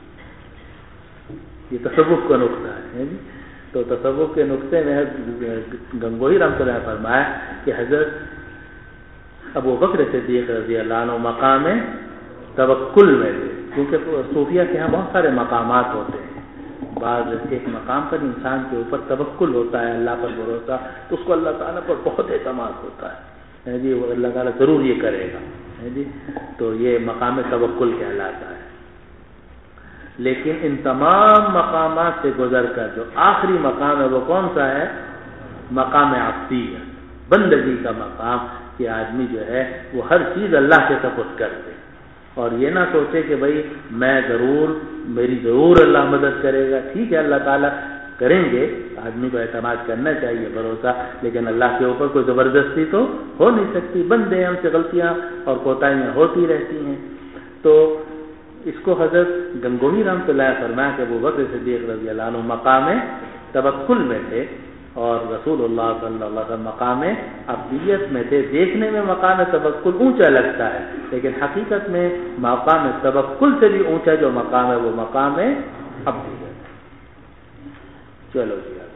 یہ تصوف کا نقطہ ہے جی۔ تو تصوف کے نقطے میں گنگوہی رحمۃ اللہ نے فرمایا کہ حضرت ابو بکر صدیق رضی اللہ عنہ مقام توکل میں تھے، کیونکہ صوفیہ کے ہاں بہت سارے مقامات ہوتے ہیں، بعض ایک مقام پر انسان کے اوپر توکل ہوتا ہے، اللہ پر بھروسہ، تو اس کو اللہ تعالیٰ پر بہت اعتماد ہوتا ہے جی، وہ اللہ تعالیٰ ضرور یہ کرے گا جی، تو یہ مقام توکل کہلاتا ہے۔ لیکن ان تمام مقامات سے گزر کر جو آخری مقام ہے وہ کون سا ہے؟ مقام عبدیت، بندگی کا مقام، کہ آدمی جو ہے وہ ہر چیز اللہ کے سپرد کر دے اور یہ نہ سوچے کہ بھائی میری ضرور اللہ مدد کرے گا، ٹھیک ہے اللہ تعالیٰ کریں گے، آدمی کو اعتماد کرنا چاہیے، بھروسہ، لیکن اللہ کے اوپر کوئی زبردستی تو ہو نہیں سکتی، بندے ہم سے غلطیاں اور کوتاہیاں ہوتی رہتی ہیں۔ تو اس کو حضرت گنگوہی رحمۃ اللہ علیہ فرمایا کہ ابو بکر صدیق رضی اللہ عنہ مقام توکل میں تھے اور رسول اللہ صلی اللہ علیہ وسلم مقام عبدیت میں تھے۔ دیکھنے میں مقام توکل اونچا لگتا ہے، لیکن حقیقت میں مقام توکل سے بھی اونچا جو مقام ہے وہ مقام عبدیت۔ چلو جی آگے۔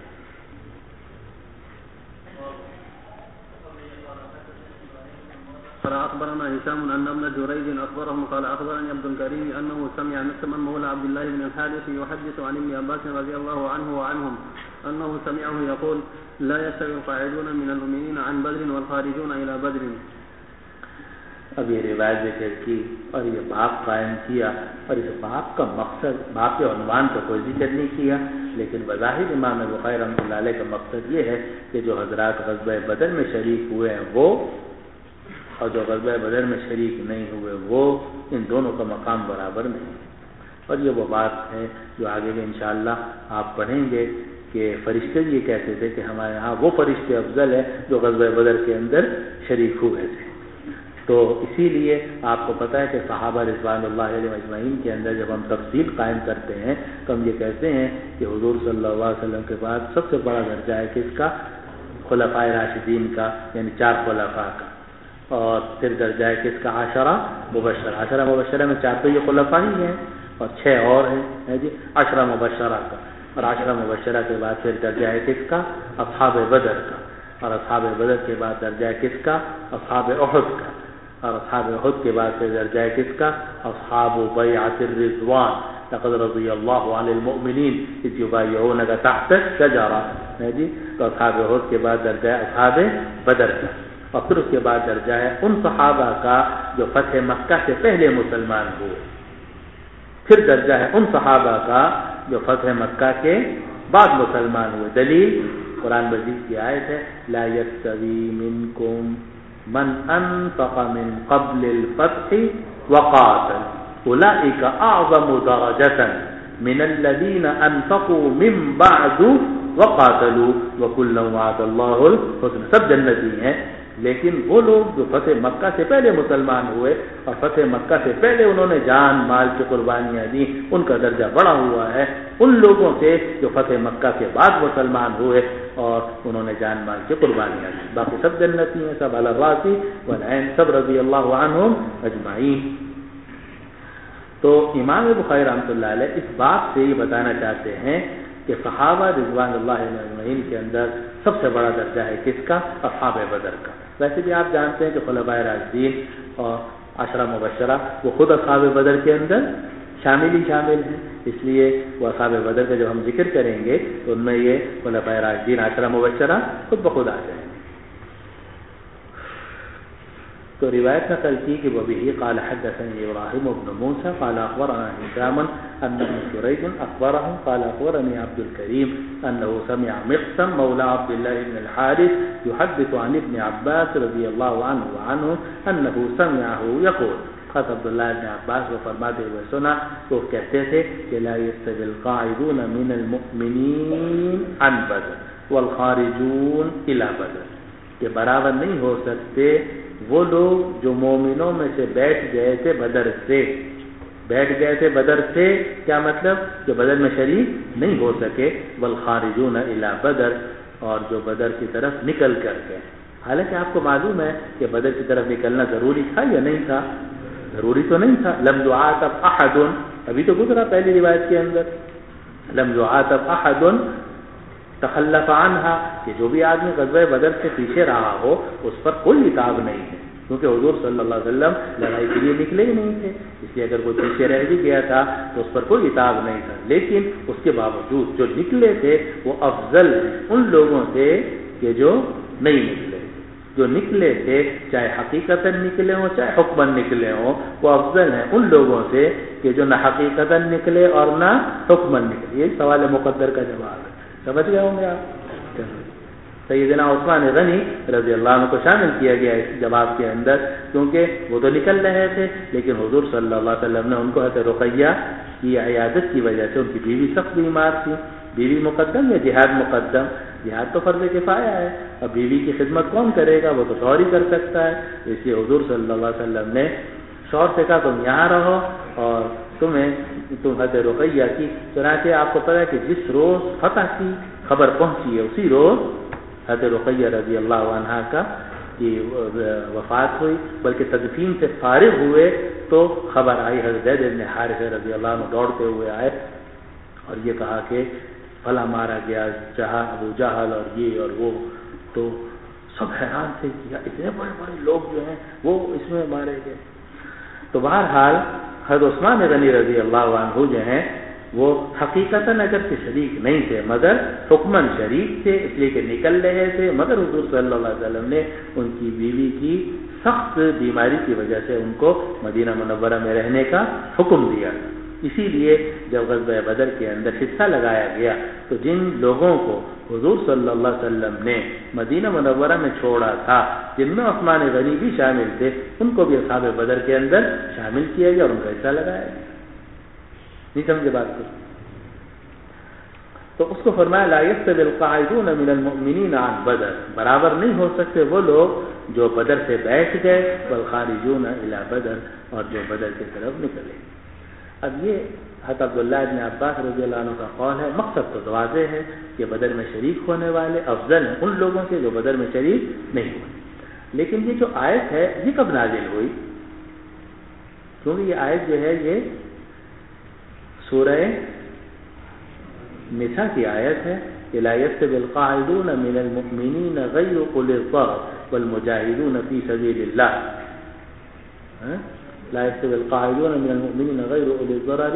أخبرنا هشام أن ابن جريج أخبرهم قال أخبرني عبد الكريم أنه سمع مسلما مولى عبد الله بن الحارث يحدث عن ابن عباس رضي الله عنه وعنهم أنه سمعه يقول لا يستوي القاعدون من المؤمنين عن بدر والخارجون إلى بدر۔ اب یہ روایت ذکر کی اور یہ باب قائم کیا، اور اس باب کا مقصد، باب کے عنوان کا کوئی ذکر نہیں کیا، لیکن بظاہر امام بخاری رحمۃ اللہ علیہ کا مقصد یہ ہے کہ جو حضرات غزوہ بدر میں شریک ہوئے ہیں وہ اور جو غزوہ بدر میں شریک نہیں ہوئے وہ، ان دونوں کا مقام برابر نہیں، اور یہ وہ بات ہے جو آگے بھی انشاءاللہ آپ پڑھیں گے کہ فرشتے یہ کہتے تھے کہ ہمارے ہاں وہ فرشتے افضل ہیں جو غزوہ بدر کے اندر شریک ہوئے تھے۔ تو اسی لیے آپ کو پتہ ہے کہ صحابہ رضوان اللہ علیہ اجمعین کے اندر جب ہم تفصیل قائم کرتے ہیں تو ہم یہ کہتے ہیں کہ حضور صلی اللہ علیہ وسلم کے بعد سب سے بڑا درجہ ہے کس کا؟ خلفائے راشدین کا، یعنی 4 خلفاء کا، اور پھر درجہ ہے کس کا؟ عشرہ مبشرہ میں 4 تو یہ خلفاء ہی ہیں اور 6 اور ہیں جی، 10 مبشرہ کا، اور 10 مبشرہ کے بعد پھر درجہ ہے کس کا؟ اصحاب بدر کا، اور اصحاب بدر کے بعد درجہ ہے کس کا؟ اصحاب احد کا، اور اصحاب احد کے بعد پھر درجہ ہے کس کا؟ اصحاب بیعۃ الرضوان، لقد رضی اللہ عن المؤمنین اذ یبایعونک تحت الشجرہ ہے جی، تو اصحاب احد کے بعد درجہ ہے اصحاب بدر کا، اور پھر اس کے بعد درجہ ہے ان صحابہ کا جو فتح مکہ سے پہلے مسلمان ہوئے، پھر درجہ ہے ان صحابہ کا جو فتح مکہ کے بعد مسلمان ہوئے۔ دلیل قرآن مجید کی آیت ہے لا یستوی منکم من انفق من قبل الفتح وقاتل اولئک اعظم درجة من الذین انفقوا من بعد وقاتلوا وکلا وعد اللہ الحسنى، سب جنتی ہیں، لیکن وہ لوگ جو فتح مکہ سے پہلے مسلمان ہوئے اور فتح مکہ سے پہلے انہوں نے جان مال کی قربانیاں دی، ان کا درجہ بڑا ہوا ہے ان لوگوں سے جو فتح مکہ کے بعد مسلمان ہوئے اور انہوں نے جان مال کی قربانیاں دی۔ باقی سب جنتی ہیں، سب علی الراس والعین، سب رضی اللہ عنہم اجمعین۔ تو امام بخاری رحمۃ اللہ علیہ اس بات سے یہ بتانا چاہتے ہیں کہ صحابہ رضوان اللہ اجمعین کے اندر سب سے بڑا درجہ ہے کس کا؟ اصحاب بدر کا۔ ویسے بھی آپ جانتے ہیں کہ خلفائے راشدین اور عشرہ مبشرہ وہ خود اصحاب بدر کے اندر شامل ہیں، اس لیے وہ اصحاب بدر کا جب ہم ذکر کریں گے تو ان میں یہ خلفائے راشدین عشرہ مبشرہ خود بخود آ جائیں گے۔ تو روایت نقل کی کہ وبه قال حدثني ابراهيم بن موسى قال اخبرنا هشام ان ابن جريج اخبره قال اخبرني عبد الكريم انه سمع مقسم مولى عبد الله بن الحارث يحدث عن ابن عباس رضي الله عنه انه سمعه يقول، خط عبداللہ بن عباس کو فرماتے ہوئے سنا وہ کہتے تھے کہ لا يستوي القاعدون من المؤمنین عن بدر والخارجون الى بدر، کہ برابر نہیں ہو سکتے وہ لوگ جو مومنوں میں سے بیٹھ گئے تھے بدر سے، کیا مطلب کہ بدر میں شریک نہیں ہو سکے، والخارجون الی بدر، اور جو بدر کی طرف نکل کر گئے۔ حالانکہ آپ کو معلوم ہے کہ بدر کی طرف نکلنا ضروری تھا یا نہیں تھا؟ ضروری تو نہیں تھا۔ لم يعاتب احد، ابھی تو گزرا پہلی روایت کے اندر، لم يعاتب احد تخلف عنها، کہ جو بھی آدمی غزوہ بدر سے پیچھے رہا ہو اس پر کوئی عتاب نہیں ہے، کیونکہ حضور صلی اللہ علیہ وسلم لڑائی کے لیے نکلے ہی نہیں تھے، اس لیے اگر کوئی پیچھے رہ بھی گیا تھا تو اس پر کوئی عتاب نہیں تھا۔ لیکن اس کے باوجود جو نکلے تھے وہ افضل ان لوگوں سے کہ جو نہیں نکلے، جو نکلے تھے چاہے حقیقتاً نکلے ہوں چاہے حکماً نکلے ہوں، وہ افضل ہیں ان لوگوں سے کہ جو نہ حقیقتاً نکلے اور نہ حکماً نکلے۔ یہ سوال مقدر کا جواب ہے، سمجھ گئے ہوں گے آپ؟ سیدنا عثمان غنی رضی اللہ عنہ کو شامل کیا گیا اس جواب کے اندر، کیونکہ وہ تو نکل رہے تھے لیکن حضور صلی اللہ علیہ وسلم نے ان کو حضرت رقیہ کی عیادت کی وجہ سے، ان کی بیوی سخت بیمار تھی، بیوی مقدم یا جہاد مقدم؟ جہاد تو فرض کفایہ ہے، اب بیوی کی خدمت کون کرے گا؟ وہ تو شوہر ہی کر سکتا ہے۔ اس لیے حضور صلی اللہ علیہ وسلم نے شوہر سے کہا تم یہاں رہو اور تم حضرت رقیہ کی، چنانچہ آپ کو پتا ہے کہ جس روز فتح کی خبر پہنچی ہے اسی روز حضرت رقیہ رضی اللہ عنہ کا کی وفات ہوئی، بلکہ تدفین سے فارغ ہوئے تو خبر آئی، حضرت زید بن حارثہ رضی اللہ عنہ دوڑتے ہوئے آئے اور یہ کہا کہ فلاں مارا گیا، ابو جہل اور یہ اور وہ، تو سب حیران تھے کہ اتنے بڑے بڑے لوگ جو ہیں وہ اس میں مارے گئے۔ تو بہرحال حضرت عثمان غنی رضی اللہ عنہ جو ہیں وہ حقیقتاً اگر سے شریک نہیں تھے مگر حکماً شریک تھے، اس لیے کہ نکل رہے تھے، مگر حضور صلی اللہ علیہ وسلم نے ان کی بیوی کی سخت بیماری کی وجہ سے ان کو مدینہ منورہ میں رہنے کا حکم دیا۔ اسی لیے جب غزوہ بدر کے اندر حصہ لگایا گیا تو جن لوگوں کو حضور صلی اللہ علیہ وسلم نے مدینہ منورہ میں چھوڑا تھا، جن میں عثمان غنی بھی شامل تھے، ان کو بھی اصحاب بدر کے اندر شامل کیا گیا اور ان کا حصہ لگایا گیا۔ نہیں سمجھے بات کو؟ تو اس کو فرمایا لا يستوي القاعدون من المؤمنین عن بدر، برابر نہیں ہو سکتے وہ لوگ جو بدر سے بیٹھ گئے، والخارجون الی بدر، اور جو بدر کی طرف نکلے۔ اب یہ حضرت عبداللہ بن عباس رضی اللہ عنہ کا قول ہے، مقصد تو واضح ہے کہ بدر میں شریک ہونے والے افضل ہیں ان لوگوں سے جو بدر میں شریک نہیں ہوئے۔ لیکن یہ جو آیت ہے یہ کب نازل ہوئی؟ کیونکہ یہ آیت جو ہے یہ سورہ نساء کی آیت ہے کہ لا يستوي القاعدون من المؤمنین غیر اولی الضرر والمجاہدون فی سبیل اللہ، لا يستوي القاعدون من المؤمنين غير أولي الضرر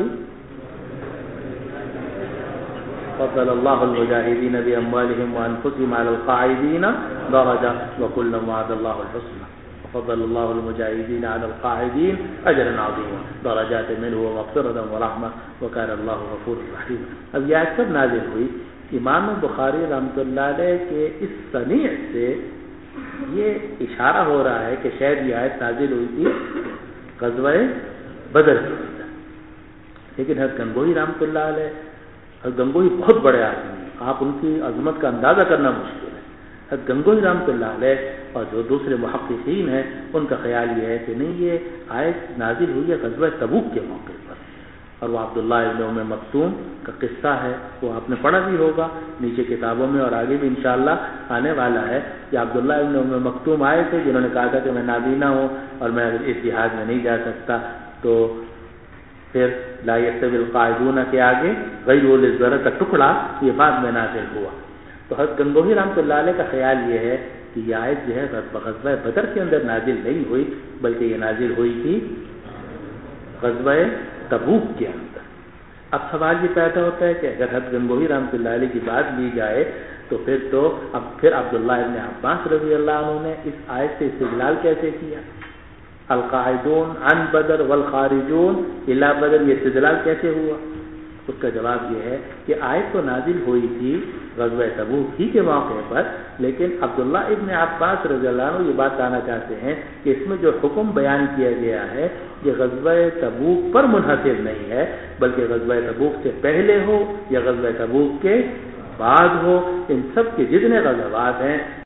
فضل الله المجاهدين بأموالهم وأنفسهم على القاعدين درجة وكلا وعد الله الحسنى وفضل الله المجاهدين على القاعدين أجرا عظيما درجات منه ومغفرة ورحمة وكان الله غفورا رحيما۔ اب یہ آیت کب نازل ہوئی؟ امام بخاری رحمۃ اللہ علیہ کے اس صنیع سے یہ اشارہ ہو رہا ہے کہ شاید یہ آیت نازل ہوئی تھی غزوہ بدر کے اندر، لیکن حضرت گنگوہی رحمۃ اللہ علیہ، حضرت گنگوہی بہت بڑے آدمی ہیں، آپ ان کی عظمت کا اندازہ کرنا مشکل ہے۔ حضرت گنگوہی رحمۃ اللہ علیہ اور جو دوسرے محققین ہیں ان کا خیال یہ ہے کہ نہیں، یہ آیت نازل ہوئی ہے غزوہ تبوک کے موقع پر، اور وہ عبداللہ ابن ام مکتوم کا قصہ ہے، وہ آپ نے پڑھا بھی ہوگا نیچے کتابوں میں اور آگے بھی انشاءاللہ آنے والا ہے کہ عبداللہ ابن ام مکتوم آئے تھے جنہوں نے کہا تھا کہ میں نابینا ہوں اور میں اس جہاد میں نہیں جا سکتا، تو پھر لا یستوی القاعدون کے آگے غیر اولی الضرر کا ٹکڑا یہ بعد میں نازل ہوا۔ تو حضرت گنگوہی رحمۃ اللہ علیہ کا خیال یہ ہے کہ یہ آیت جو ہے غزوہ بدر کے اندر نازل نہیں ہوئی، بلکہ یہ نازل ہوئی تھی غزوہ تبوک کے اندر۔ اب سوال یہ پیدا ہوتا ہے کہ اگر حضرت گنگوہی رحمۃ اللہ علیہ کی بات لی جائے تو پھر عبداللہ ابن عباس رضی اللہ عنہ نے اس آیت سے استدلال کیسے کیا؟ القاعدون عن بدر والخارجون الی بدر، یہ استدلال کیسے ہوا؟ اس کا جواب یہ ہے کہ آیت تو نازل ہوئی تھی غزوہ تبوک ہی کے موقع پر، لیکن عبداللہ ابن عباس رضی اللہ عنہ یہ بات کہنا چاہتے ہیں کہ اس میں جو حکم بیان کیا گیا ہے یہ غزوہ تبوک پر منحصر نہیں ہے، بلکہ غزوہ تبوک سے پہلے ہو یا غزوہ تبوک کے بعد ہو، ان سب کے جتنے غزوات ہیں